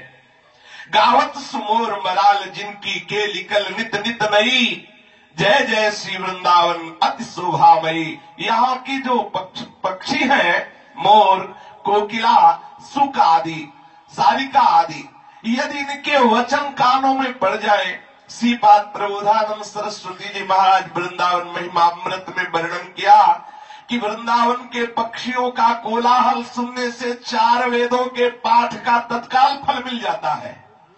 A: गावत सुमोर मराल जिनकी के लिकल नित नित नई, जय जय श्री वृंदावन अति शोभामयी। यहाँ की जो पक्ष, पक्षी हैं, मोर, कोकिला, सुक आदि, सारिका आदि, यदि इनके वचन कानों में पड़ जाए, श्रीपाद प्रबोधानंद सरस्वती जी महाराज वृंदावन महिमामृत में वर्णन किया कि वृंदावन के पक्षियों का कोलाहल सुनने से चार वेदों के पाठ का तत्काल फल मिल जाता है।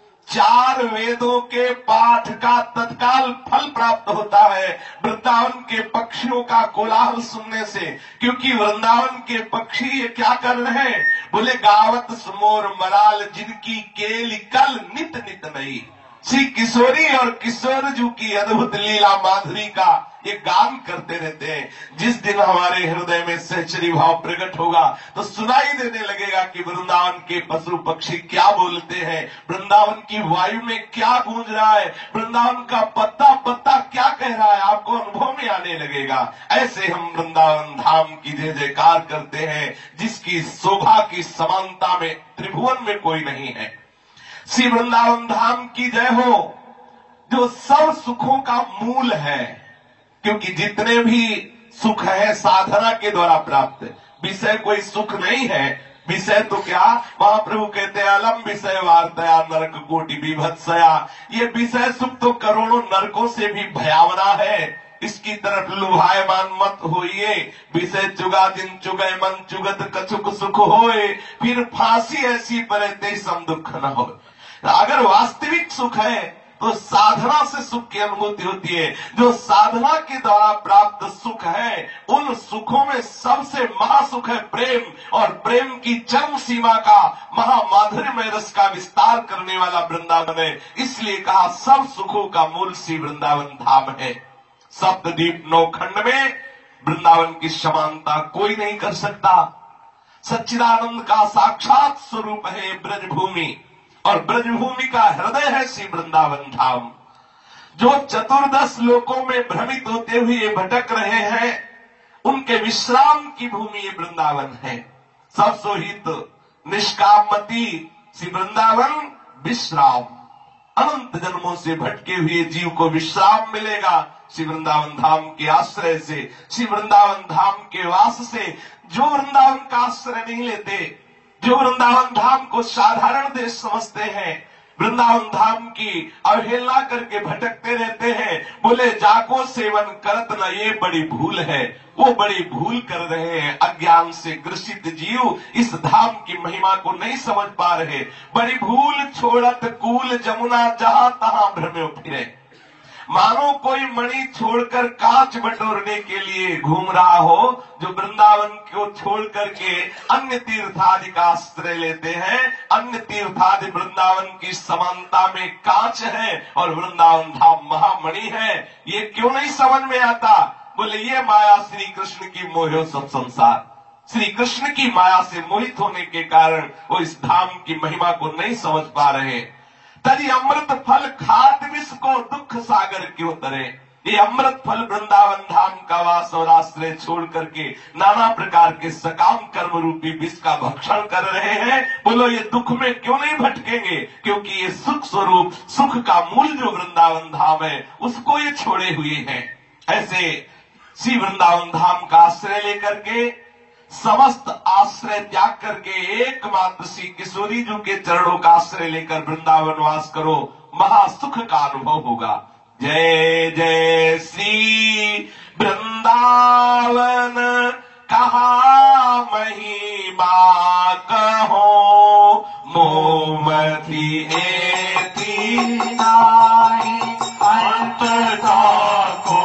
A: चार वेदों के पाठ का तत्काल फल प्राप्त होता है वृंदावन के पक्षियों का कोलाहल सुनने से। क्योंकि वृंदावन के पक्षी ये क्या कर रहे हैं? बोले गावत सुमोर मराल जिनकी केली कल नित नित नई। श्री किशोरी और किशोर जू की अद्भुत लीला माधुरी का ये गान करते रहते हैं। जिस दिन हमारे हृदय में सहचरी भाव प्रकट होगा तो सुनाई देने लगेगा कि वृंदावन के पशु पक्षी क्या बोलते हैं, वृंदावन की वायु में क्या गूंज रहा है, वृंदावन का पत्ता पत्ता क्या कह रहा है, आपको अनुभव में आने लगेगा। ऐसे हम वृंदावन धाम की जय जयकार करते हैं जिसकी शोभा की समानता में त्रिभुवन में कोई नहीं है। श्री वृंदावन धाम की जय हो जो सब सुखों का मूल है। क्योंकि जितने भी सुख है साधना के द्वारा प्राप्त, विषय कोई सुख नहीं है। विषय तो क्या, महाप्रभु कहते हैं अलम विषय वार्तया नरक कोटि विभत्सया। ये विषय सुख तो करोड़ों नरकों से भी भयावना है। इसकी तरफ लुभायमान मत होइए। विषय चुगा दिन चुगय मन चुगत कछुक सुख होए, फिर फांसी ऐसी परे ते सम दुख न हो। अगर वास्तविक सुख है तो साधना से सुख की अनुभूति होती है। जो साधना के द्वारा प्राप्त सुख है उन सुखों में सबसे महासुख है प्रेम, और प्रेम की चरम सीमा का महामाधुर्यमय रस का विस्तार करने वाला वृंदावन है। इसलिए कहा सब सुखों का मूल श्री वृंदावन धाम है। सप्तद्वीप नौखंड में वृंदावन की समानता कोई नहीं कर सकता। सच्चिदानंद का साक्षात स्वरूप है ब्रजभूमि, और ब्रजभूमि का हृदय है श्री वृंदावन धाम। जो चतुर्दश लोकों में भ्रमित होते हुए भटक रहे हैं उनके विश्राम की भूमि ये वृंदावन है। सब सोहित निष्कामति श्री वृंदावन विश्राम। अनंत जन्मों से भटके हुए जीव को विश्राम मिलेगा श्री वृंदावन धाम के आश्रय से, श्री वृंदावन धाम के वास से। जो वृंदावन का आश्रय नहीं लेते, जो वृंदावन धाम को साधारण देश समझते हैं, वृंदावन धाम की अवहेलना करके भटकते रहते हैं। बोले जाको सेवन करत न, ये बड़ी भूल है। वो बड़ी भूल कर रहे हैं। अज्ञान से ग्रसित जीव इस धाम की महिमा को नहीं समझ पा रहे। बड़ी भूल छोड़त कूल जमुना, जहां तहां भ्रमे फिरे। मानो कोई मणि छोड़कर कांच बटोरने के लिए घूम रहा हो, जो वृंदावन को छोड़ करके अन्य तीर्थादि का आश्रय लेते हैं। अन्य तीर्थादि वृंदावन की समानता में कांच है और वृंदावन धाम महामणि है। ये क्यों नहीं समझ में आता? बोले ये माया श्री कृष्ण की मोह सब संसार। श्री कृष्ण की माया से मोहित होने के कारण वो इस धाम की महिमा को नहीं समझ पा रहे। तरी अमृत फल खात विष को दुख सागर क्यों तरे। ये अमृत फल वृंदावन धाम का वास और आश्रय छोड़ करके नाना प्रकार के सकाम कर्म रूपी विष का भक्षण कर रहे हैं। बोलो ये दुख में क्यों नहीं भटकेंगे? क्योंकि ये सुख स्वरूप, सुख का मूल जो वृंदावन धाम है, उसको ये छोड़े हुए हैं। ऐसे श्री वृंदावन धाम का आश्रय लेकर के, समस्त आश्रय त्याग करके एकमात्र श्री किशोरी जी के चरणों का आश्रय लेकर वृंदावन वास करो, महासुख का अनुभव होगा। जय जय श्री वृंदावन, कहा महिमा कहो, मोमती एती नाहि, अंत को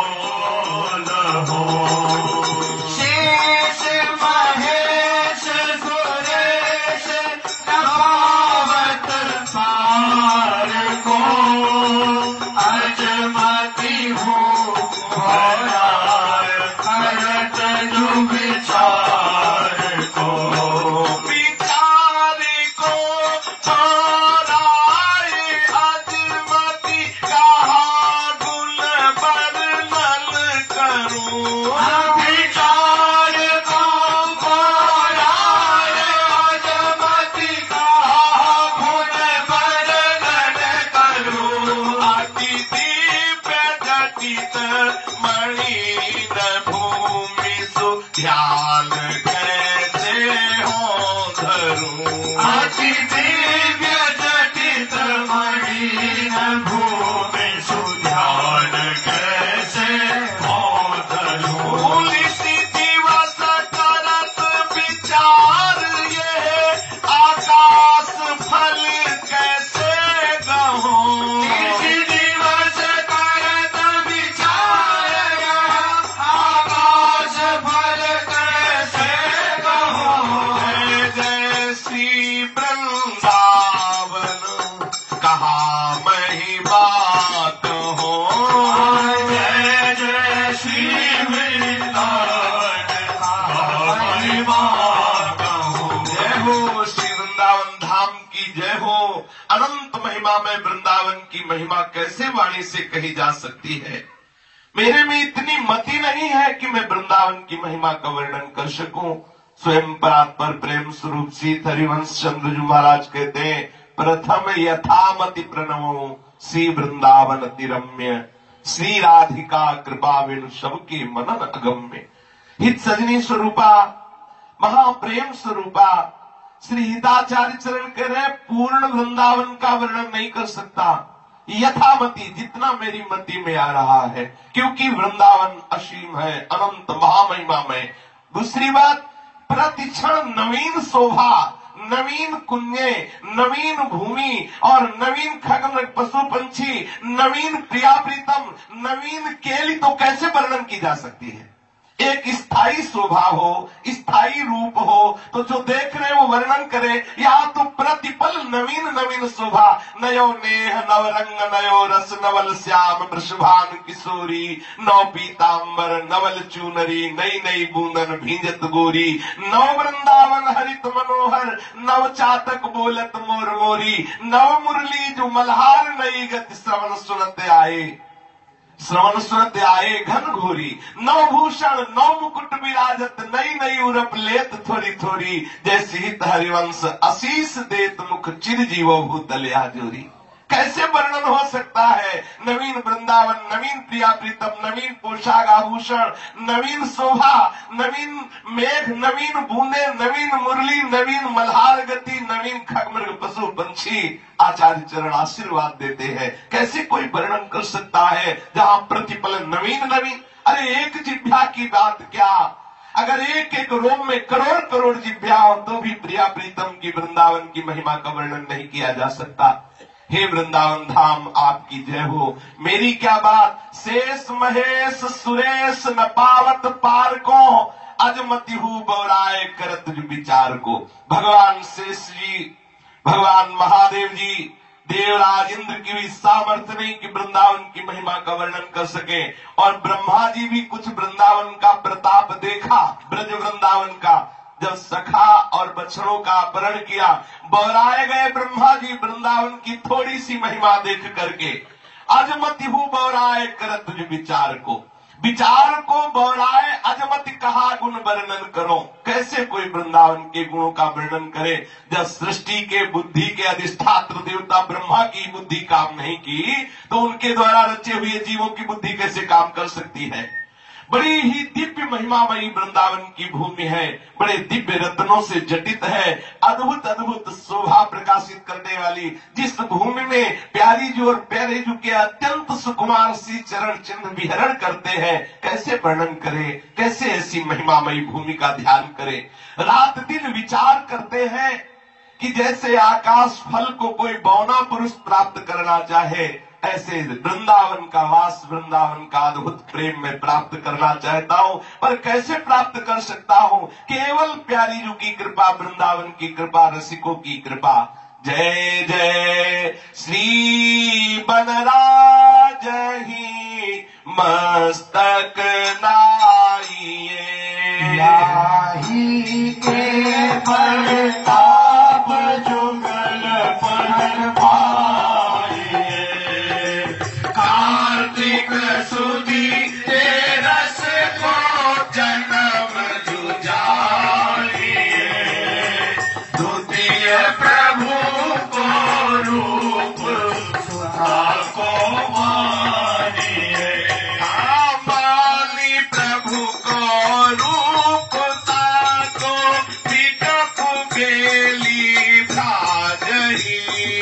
A: में वृंदावन की महिमा कैसे वाणी से कही जा सकती है। मेरे में इतनी मति नहीं है कि मैं वृंदावन की महिमा का वर्णन कर सकूं। स्वयं परात्पर प्रेम स्वरूप सीत हरिवंश चंद्र जी महाराज कहते हैं, प्रथम यथामति प्रणवो श्री वृंदावन तिरम्य, श्री राधिका कृपा वेणु सबके मनन अगम्य। हित सजनी स्वरूपा, महाप्रेम स्वरूपा श्री हिताचार्य चरण कह रहे, पूर्ण वृंदावन का वर्णन नहीं कर सकता, यथामति जितना मेरी मति में आ रहा है, क्योंकि वृंदावन असीम है, अनंत महामहिमामय। दूसरी बात, प्रतिक्षण नवीन शोभा, नवीन कुंजे, नवीन भूमि और नवीन खगन पशु पंछी, नवीन प्रिया प्रीतम, नवीन केली तो कैसे वर्णन की जा सकती है। एक स्थायी शोभा हो, स्थायी रूप हो, तो जो देख रहे वो वर्णन करे। यहाँ तो प्रतिपल नवीन नवीन शोभा, नयो नेह नव रंग नयो रस, नवल श्याम वृषभान किशोरी, नव पीतांबर नवल चूनरी, नई नई बूंदन भींजत गोरी, नव वृंदावन हरित मनोहर, नव चातक बोलत मोर मोरी, नव मुरली जो मल्हार नई गति, श्रवण सुनते आए श्रवण सुनते आए घन घोरी, नवभूषण नव मुकुट विराजत, नई नई उरप लेत थोड़ी थोड़ी, जैसे हित हरिवंश आशीष देत मुख चिर जीवो भूतल आजोरी। कैसे वर्णन हो सकता है? नवीन वृंदावन, नवीन प्रिया प्रीतम, नवीन पोशाक आभूषण, नवीन शोभा, नवीन मेघ, नवीन बूंदे, नवीन मुरली, नवीन मल्हार गति, नवीन खगमृग पशु पंछी। आचार्य चरण आशीर्वाद देते हैं। कैसे कोई वर्णन कर सकता है जहां प्रतिपल नवीन नवीन? अरे एक जिह्वा की बात क्या, अगर एक एक रोम में करोड़ करोड़ जिह्वा हो तो भी प्रिया प्रीतम की वृंदावन की महिमा का वर्णन नहीं किया जा सकता। हे वृंदावन धाम आपकी जय हो। मेरी क्या बात, शेष महेश सुरेश न पावत पार को, अजमति हूँ बौराए करत विचार को। भगवान शेष जी, भगवान महादेव जी, देवराज इंद्र की भी सामर्थ्य नहीं कि वृंदावन की महिमा का वर्णन कर सके, और ब्रह्मा जी भी कुछ वृंदावन का प्रताप देखा, ब्रज वृंदावन का। जब सखा और बछड़ों का अपहरण किया, बौराए गए ब्रह्मा जी वृंदावन की थोड़ी सी महिमा देख करके। अजमति हूँ बौराए करत विचार को, विचार को बौराए अजमति कहा गुण वर्णन करो। कैसे कोई वृंदावन के गुणों का वर्णन करे जब सृष्टि के बुद्धि के अधिष्ठात्र देवता ब्रह्मा की बुद्धि काम नहीं की, तो उनके द्वारा रचे हुए जीवों की बुद्धि कैसे काम कर सकती है? बड़ी ही दिव्य महिमामयी वृंदावन की भूमि है, बड़े दिव्य रत्नों से जटित है, अद्भुत अद्भुत शोभा प्रकाशित करने वाली जिस भूमि में प्यारी जी और प्यारे जी के अत्यंत सुकुमार सी चरण चिन्ह विहरण करते हैं, कैसे वर्णन करे, कैसे ऐसी महिमामयी भूमि का ध्यान करे। रात दिन विचार करते हैं कि जैसे आकाश फल को कोई बौना पुरुष प्राप्त करना चाहे, ऐसे वृंदावन का वास, वृंदावन का अद्भुत प्रेम में प्राप्त करना चाहता हूँ, पर कैसे प्राप्त कर सकता हूँ? केवल प्यारी जू की कृपा, वृंदावन की कृपा, रसिकों की कृपा। जय जय श्री बनराज ही मस्तक नाइए,
B: लाही के प्रताप जुगल पर पाइए, कार्तिक सुदी तेरस को जन्म जुझाइए, द्वितीय प्रभु को रूप सुधा को मानिए, मानी प्रभु को रूप ताको विकप बेली भाजही,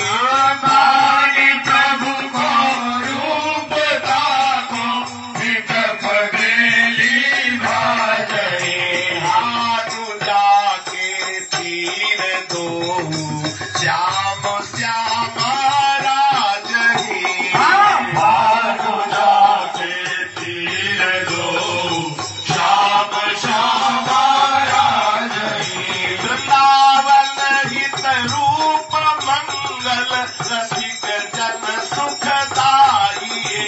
B: मानी प्रभु को रूप ताको विकप बेली भाजही, हाथू जाके तीर दो श्याम श्याम राजही, हाथू जाके तीर दो श्याम श्याम राजही, वृंदावन हित रूप मंगल रसिक जन सुखदाइए,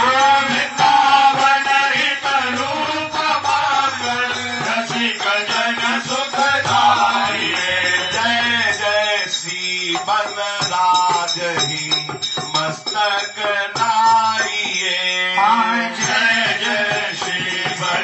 B: वृंदावन हित रूप मंगल रसिक जन सुखदाइए, जय जय श्री बनराज ही मस्तक नाइए, जय जय श्री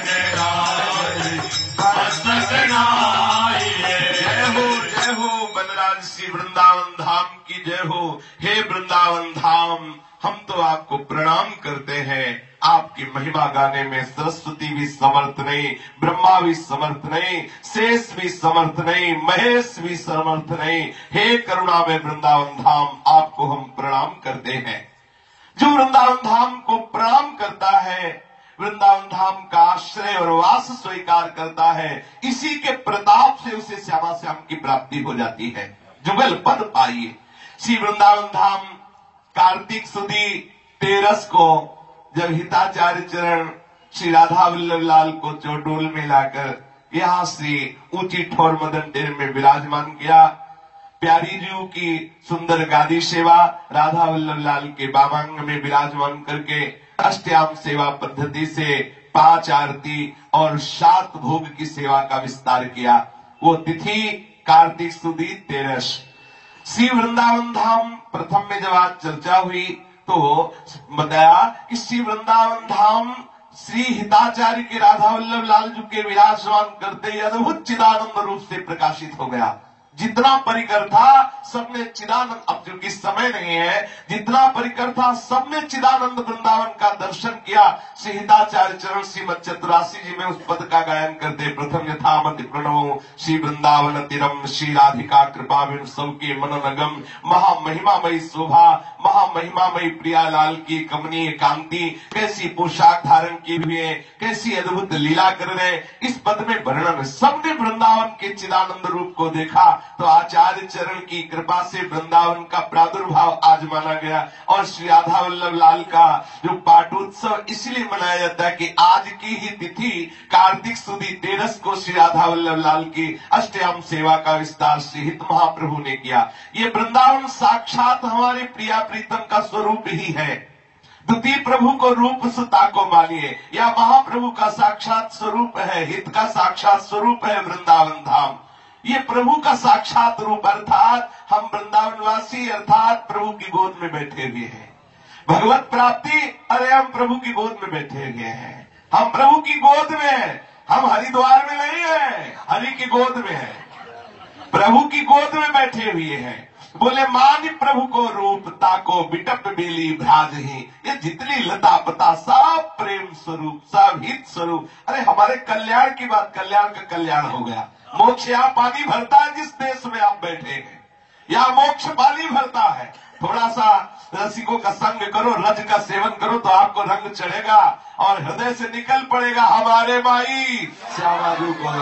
B: बनराज मस्तक नाइए,
A: जय हो जय हो बनराज श्री वृंदावन धाम की जय हो। हे वृंदावन धाम, हम तो आपको प्रणाम करते हैं। आपकी महिमा गाने में सरस्वती भी समर्थ नहीं, ब्रह्मा भी समर्थ नहीं, शेष भी समर्थ नहीं, महेश भी समर्थ नहीं। हे करुणा में वृंदावन धाम, आपको हम प्रणाम करते हैं। जो वृंदावन धाम को प्रणाम करता है, वृंदावन धाम का आश्रय और वास स्वीकार करता है, इसी के प्रताप से उसे श्यामा श्याम की प्राप्ति हो जाती है। जुगल पद पाइए। श्री वृंदावन धाम कार्तिक सुदी तेरस को जब हिताचार्य चरण श्री राधा वल्लभ लाल को चौडोल में लाकर यहाँ से ऊंची ठोर मदन टेर में विराजमान किया, प्यारी जीव की सुंदर गादी सेवा, राधा वल्लभ लाल के बामांग में विराजमान करके अष्टयाम सेवा पद्धति से पांच आरती और सात भोग की सेवा का विस्तार किया। वो तिथि कार्तिक सुदी तेरस। श्री वृंदावन धाम प्रथम में जब आज चर्चा हुई तो बताया कि श्री वृंदावन धाम श्री हिताचार्य के राधा वल्लभ लाल जी के विराजमान करते ही अद्भुत चिदानंद रूप से प्रकाशित हो गया। जितना परिकर था सबने चिदानंद, अब क्योंकि समय नहीं है, जितना परिकर था सबने चिदानंद वृंदावन का दर्शन किया। श्रीहिताचार्य चरण श्रीमद चतुरासी जी में उस पद का गायन करते, प्रथम यथामति प्रणव श्री वृंदावन तिरम श्री राधिका कृपा बिन सबके मननगम, महामहिमामयी शोभा महामहिमामयी प्रियालाल की कमनीय कांति, कैसी पोशाक धारण किए हुए, कैसी अद्भुत लीला कर रहे, इस पद में वर्णन। सबने वृंदावन के चिदानंद रूप को देखा तो आचार्य चरण की कृपा से वृंदावन का प्रादुर्भाव आज माना गया। और श्री राधा वल्लभ लाल का जो पाटोत्सव इसलिए मनाया जाता है कि आज की ही तिथि कार्तिक सुदी तेरस को श्री राधा वल्लभ लाल की अष्टयाम सेवा का विस्तार श्रीहित महाप्रभु ने किया। ये वृंदावन साक्षात हमारे प्रिया प्रीतम का स्वरूप ही है। द्वितीय प्रभु को रूप सुता को मानिए, या महाप्रभु का साक्षात स्वरूप है, हित का साक्षात स्वरूप है वृंदावन धाम। ये प्रभु का साक्षात रूप, अर्थात हम वृंदावनवासी अर्थात प्रभु की गोद में बैठे हुए हैं। भगवत प्राप्ति, अरे हम प्रभु की गोद में बैठे हुए हैं, हम प्रभु की गोद में हैं, हम हरिद्वार में नहीं है, हरि की गोद में है, प्रभु की गोद में बैठे हुए हैं। बोले मान प्रभु को रूप ताको बिटप बेली भ्राज ही, ये जितनी लता पता सब प्रेम स्वरूप, सब हित स्वरूप। अरे हमारे कल्याण की बात, कल्याण का कल्याण हो गया। मोक्ष यहाँ पानी भरता है जिस देश में आप बैठे हैं, यहाँ मोक्ष पानी भरता है। थोड़ा सा रसिकों का संग करो, रज का सेवन करो तो आपको रंग चढ़ेगा और हृदय से निकल पड़ेगा हमारे माई श्यामाजू को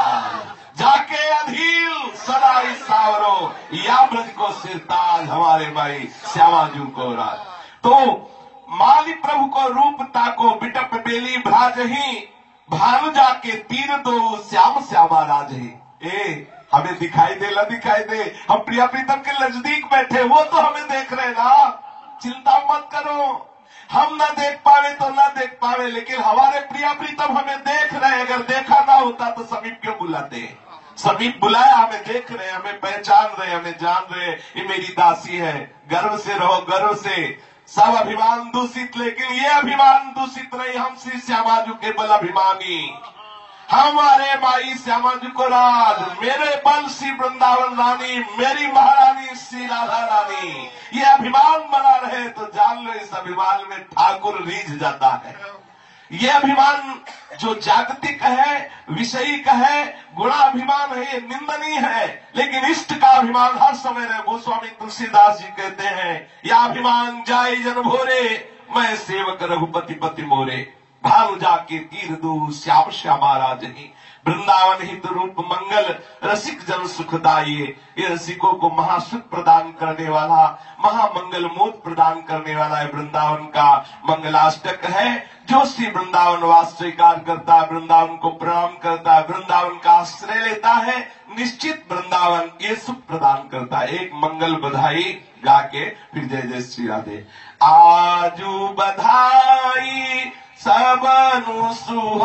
A: जाके अधील सदाई सावरो, या ब्रज को सिरताज हमारे माई श्यामाजू को राज। तो माली प्रभु को रूप ताको बिटप बेली भ्राज ही, भानु जाके तीर दो श्याम श्यामा राज ही। ए हमें दिखाई दे ला दिखाई दे, हम प्रिया प्रीतम के नजदीक बैठे, वो तो हमें देख रहे ना, चिंता मत करो। हम ना देख पावे तो ना देख पावे, लेकिन हमारे प्रिया प्रीतम हमें देख रहे। अगर देखा ना होता तो समीप क्यों बुलाते? समीप बुलाया, हमें देख रहे, हमें पहचान रहे, हमें जान रहे, ये मेरी दासी है। गर्व से रहो, गर्व से। सब अभिमान दूषित, लेकिन ये अभिमान दूषित नहीं, हम श्री श्यामाजू के बल अभिमानी, हमारे माई श्यामाजू को राज, मेरे बल श्री वृंदावन रानी, मेरी महारानी श्री राधा रानी। ये अभिमान बना रहे तो जान लो इस अभिमान में ठाकुर रीझ जाता है। ये अभिमान जो जागतिक है, विषयी का है, गुणाभिमान है, ये निंदनीय है। लेकिन इष्ट का अभिमान हर समय रहे। गोस्वामी तुलसीदास जी कहते हैं, या अभिमान जाय जन भोरे, मैं सेवक रघुपति पति मोरे। भानु जाके तीर दू श्याम श्यामा राज ही, वृंदावन हित रूप मंगल रसिक जन सुखदायी। ये रसिकों को महासुख प्रदान करने वाला, महामंगल मोद प्रदान करने वाला है वृंदावन का मंगलाष्टक है। जो श्री वृंदावन वास स्वीकार करता है, वृंदावन को प्रणाम करता है, वृंदावन का आश्रय लेता है, निश्चित वृंदावन ये सुख प्रदान करता है। एक मंगल बधाई गा के फिर जय जय श्री राधे। आजू बधाई सबनु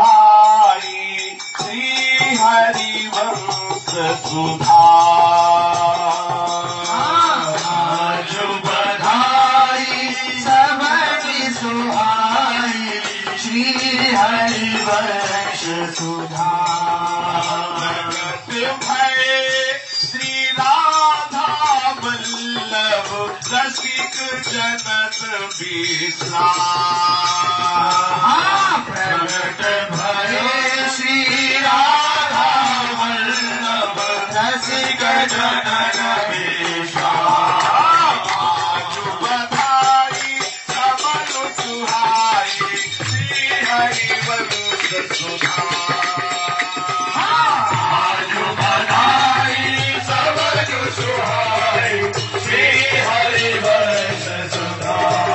A: सुहाई, श्री हरिवंश सुधा।
B: आजू बधाई सबनु सुहाई, श्री हरिवंश सुधा। प्रगट भये श्री राधा वल्लभ, रसिक जनत विश्राम। प्रगट भये श्री राधा वल्लभ, रसिक जनत विश्राम। आजू बधाई सबनु सुहाई, श्री हरिवंश सुधा। आजू बधाई सबनु सुहाई, श्री हरिवंश सुधा।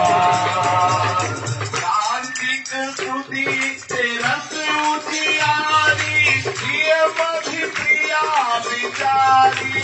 B: स्तुति तेरस उजियारी, ये मधि प्रिया विचारी।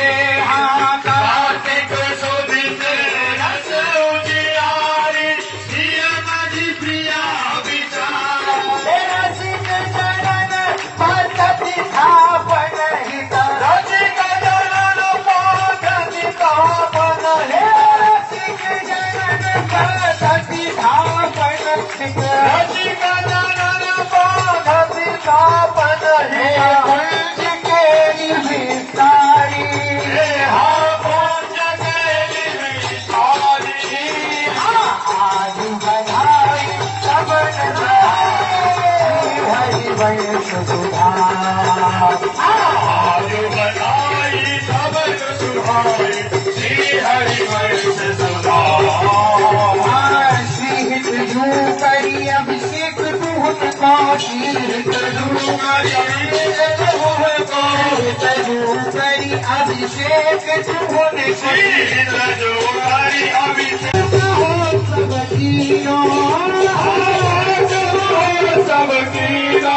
B: कार्तिक सुदी तेरस उजियारी, ये मधि प्रिया विचारी। रसिक जनन पद्धति स्थापन हिता, रसिक जनन पद्धति स्थापन हिता। रसिक जनन पद्धति स्थापन हिता, रसिक जनन पद्धति स्थापन हिता। कुंज के विस्तारी, वंश सुधा आज बनाई सबक सुहाई श्री हरि वंश सुधा श्रीहित जू करी अभिषेक दुहन का श्रीहित जू करी अभिषेक दुहन का श्रीहित जू करी अभिषेक दुहन श्रीहित जू करी अभिषेक हो सब कीनो सब कीनो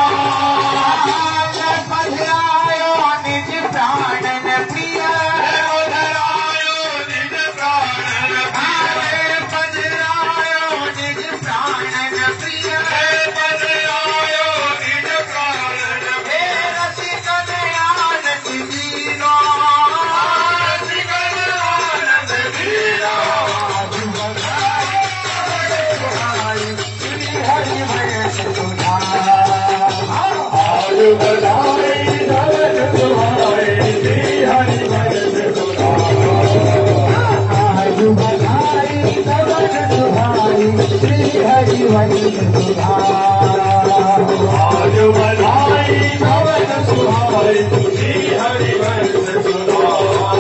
B: पधरायो निज प्राणन प्रिय पधरायो निज प्राणन प्रिय पधरायो निज प्राणन प्रिय पधरायो निज प्राणन हे रसिक दयानंद दीनो रसिक दयानंद दीनो श्री हरि वंश सुधा आज बनाई धन सुहाई श्री हरि वंश सुधा आज बनाई धन सुहाई श्री हरि वंश सुधा आज बनाई धन सुहाई श्री हरि वंश सुधा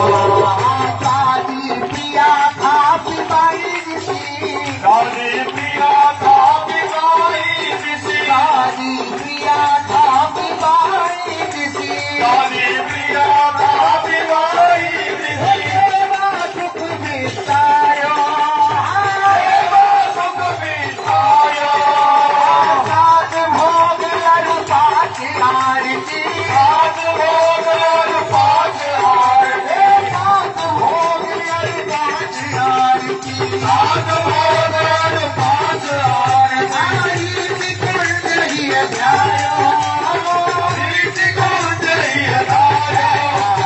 B: दादी प्रिया था पिताई ऋषि दादी प्रिया था पिताई ऋषि दादी प्रिया था पिताई ऋषि दादी प्रिया था पिताई ऋषि सुख विस्तारो सुख विस्तारो सात भोग लरु पाँच आरती सात भोग लरु पाँच आरती सात भोग लरु पाँच आरती सात भोग लरु पाँच आरती रीति कुंज ही अध्यायो रीति कुंज ही अध्यायो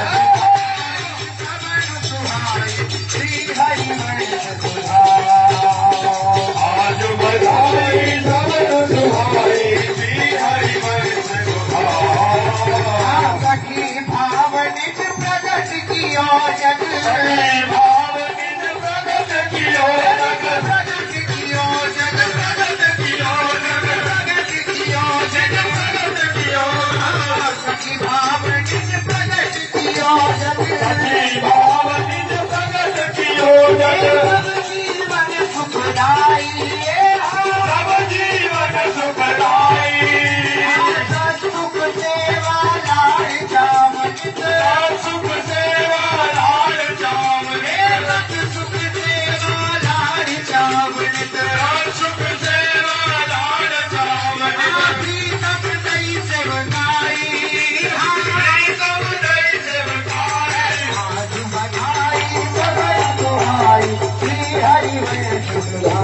B: श्री हरि वंश सुधा आज बधाई सबन सुहाई श्री हरि वंश सुधा सखी भाव निज प्रगट कियो जग सखी भाव निज प्रगट कियो जग प्रगट कियो जग प्रगट कियो जग प्रगट कियो जग प्रगट कियो सखी भाव निज प्रगट कियो जग सखी भाव निज प्रगट कियो जग जीवन सुखदाई सब जीवन सुखदाई सुख सेवा लाल जाम सुख सेवा लाल जाम सुख सेवा लाल जाम सुख सेवा लाल जाम प्रीतम दई सेवकाई प्रीतम दई सेवकाई आज बधाई सबन सुहाई श्री हरि वंश सुधा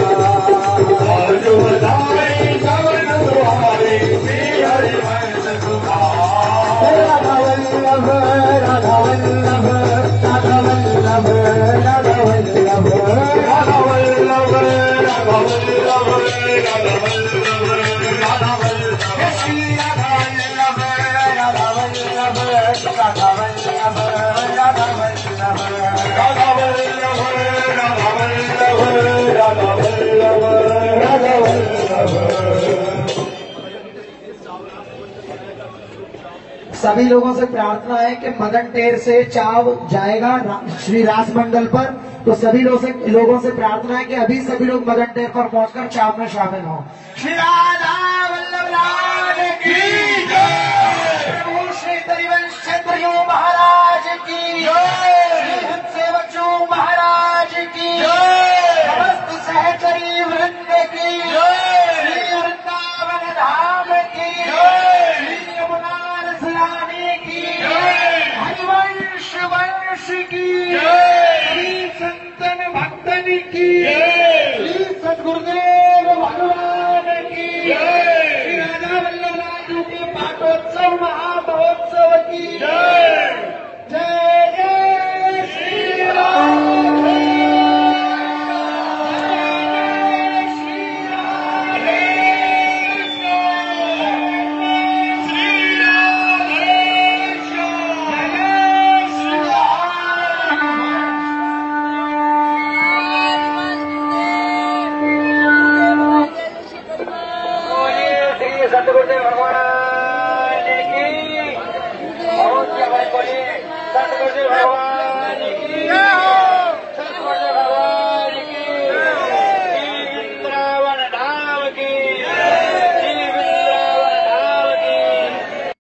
B: आज बधाई सबन सुहाई श्री हरि वंश सुधा राधा वल्लभ राधा वल्लभ राधा वल्लभ राधा वल्लभ राधा वल्लभ राधा वल्लभ राधा वल्लभ राधा वल्लभ श्री राधा वल्लभ राधा वल्लभ राधा वल्लभ राधा वल्लभ राधा वल्लभ राधा वल्लभ राधा वल्लभ राधा वल्लभ। सभी लोगों से प्रार्थना है कि मदन टेर से चाव जाएगा श्री रास मंडल पर, तो सभी लोग से लोगों से प्रार्थना है कि अभी सभी लोग मदन टेर पर पहुंचकर चाव में शामिल हों। श्री राधा वल्लभ राज की जय, प्रभु श्री हरिवंश चंद्र महाराज की जय, श्री हंसेवक जी महाराज की जय, समस्त सहचरी वृंद की जय, श्री वृंदावन धाम की जय, श्री यमुना स्वामी की जय, हरिवंश वंश की जय, श्री संतन भक्तन की जय, श्री सद्गुरुदेव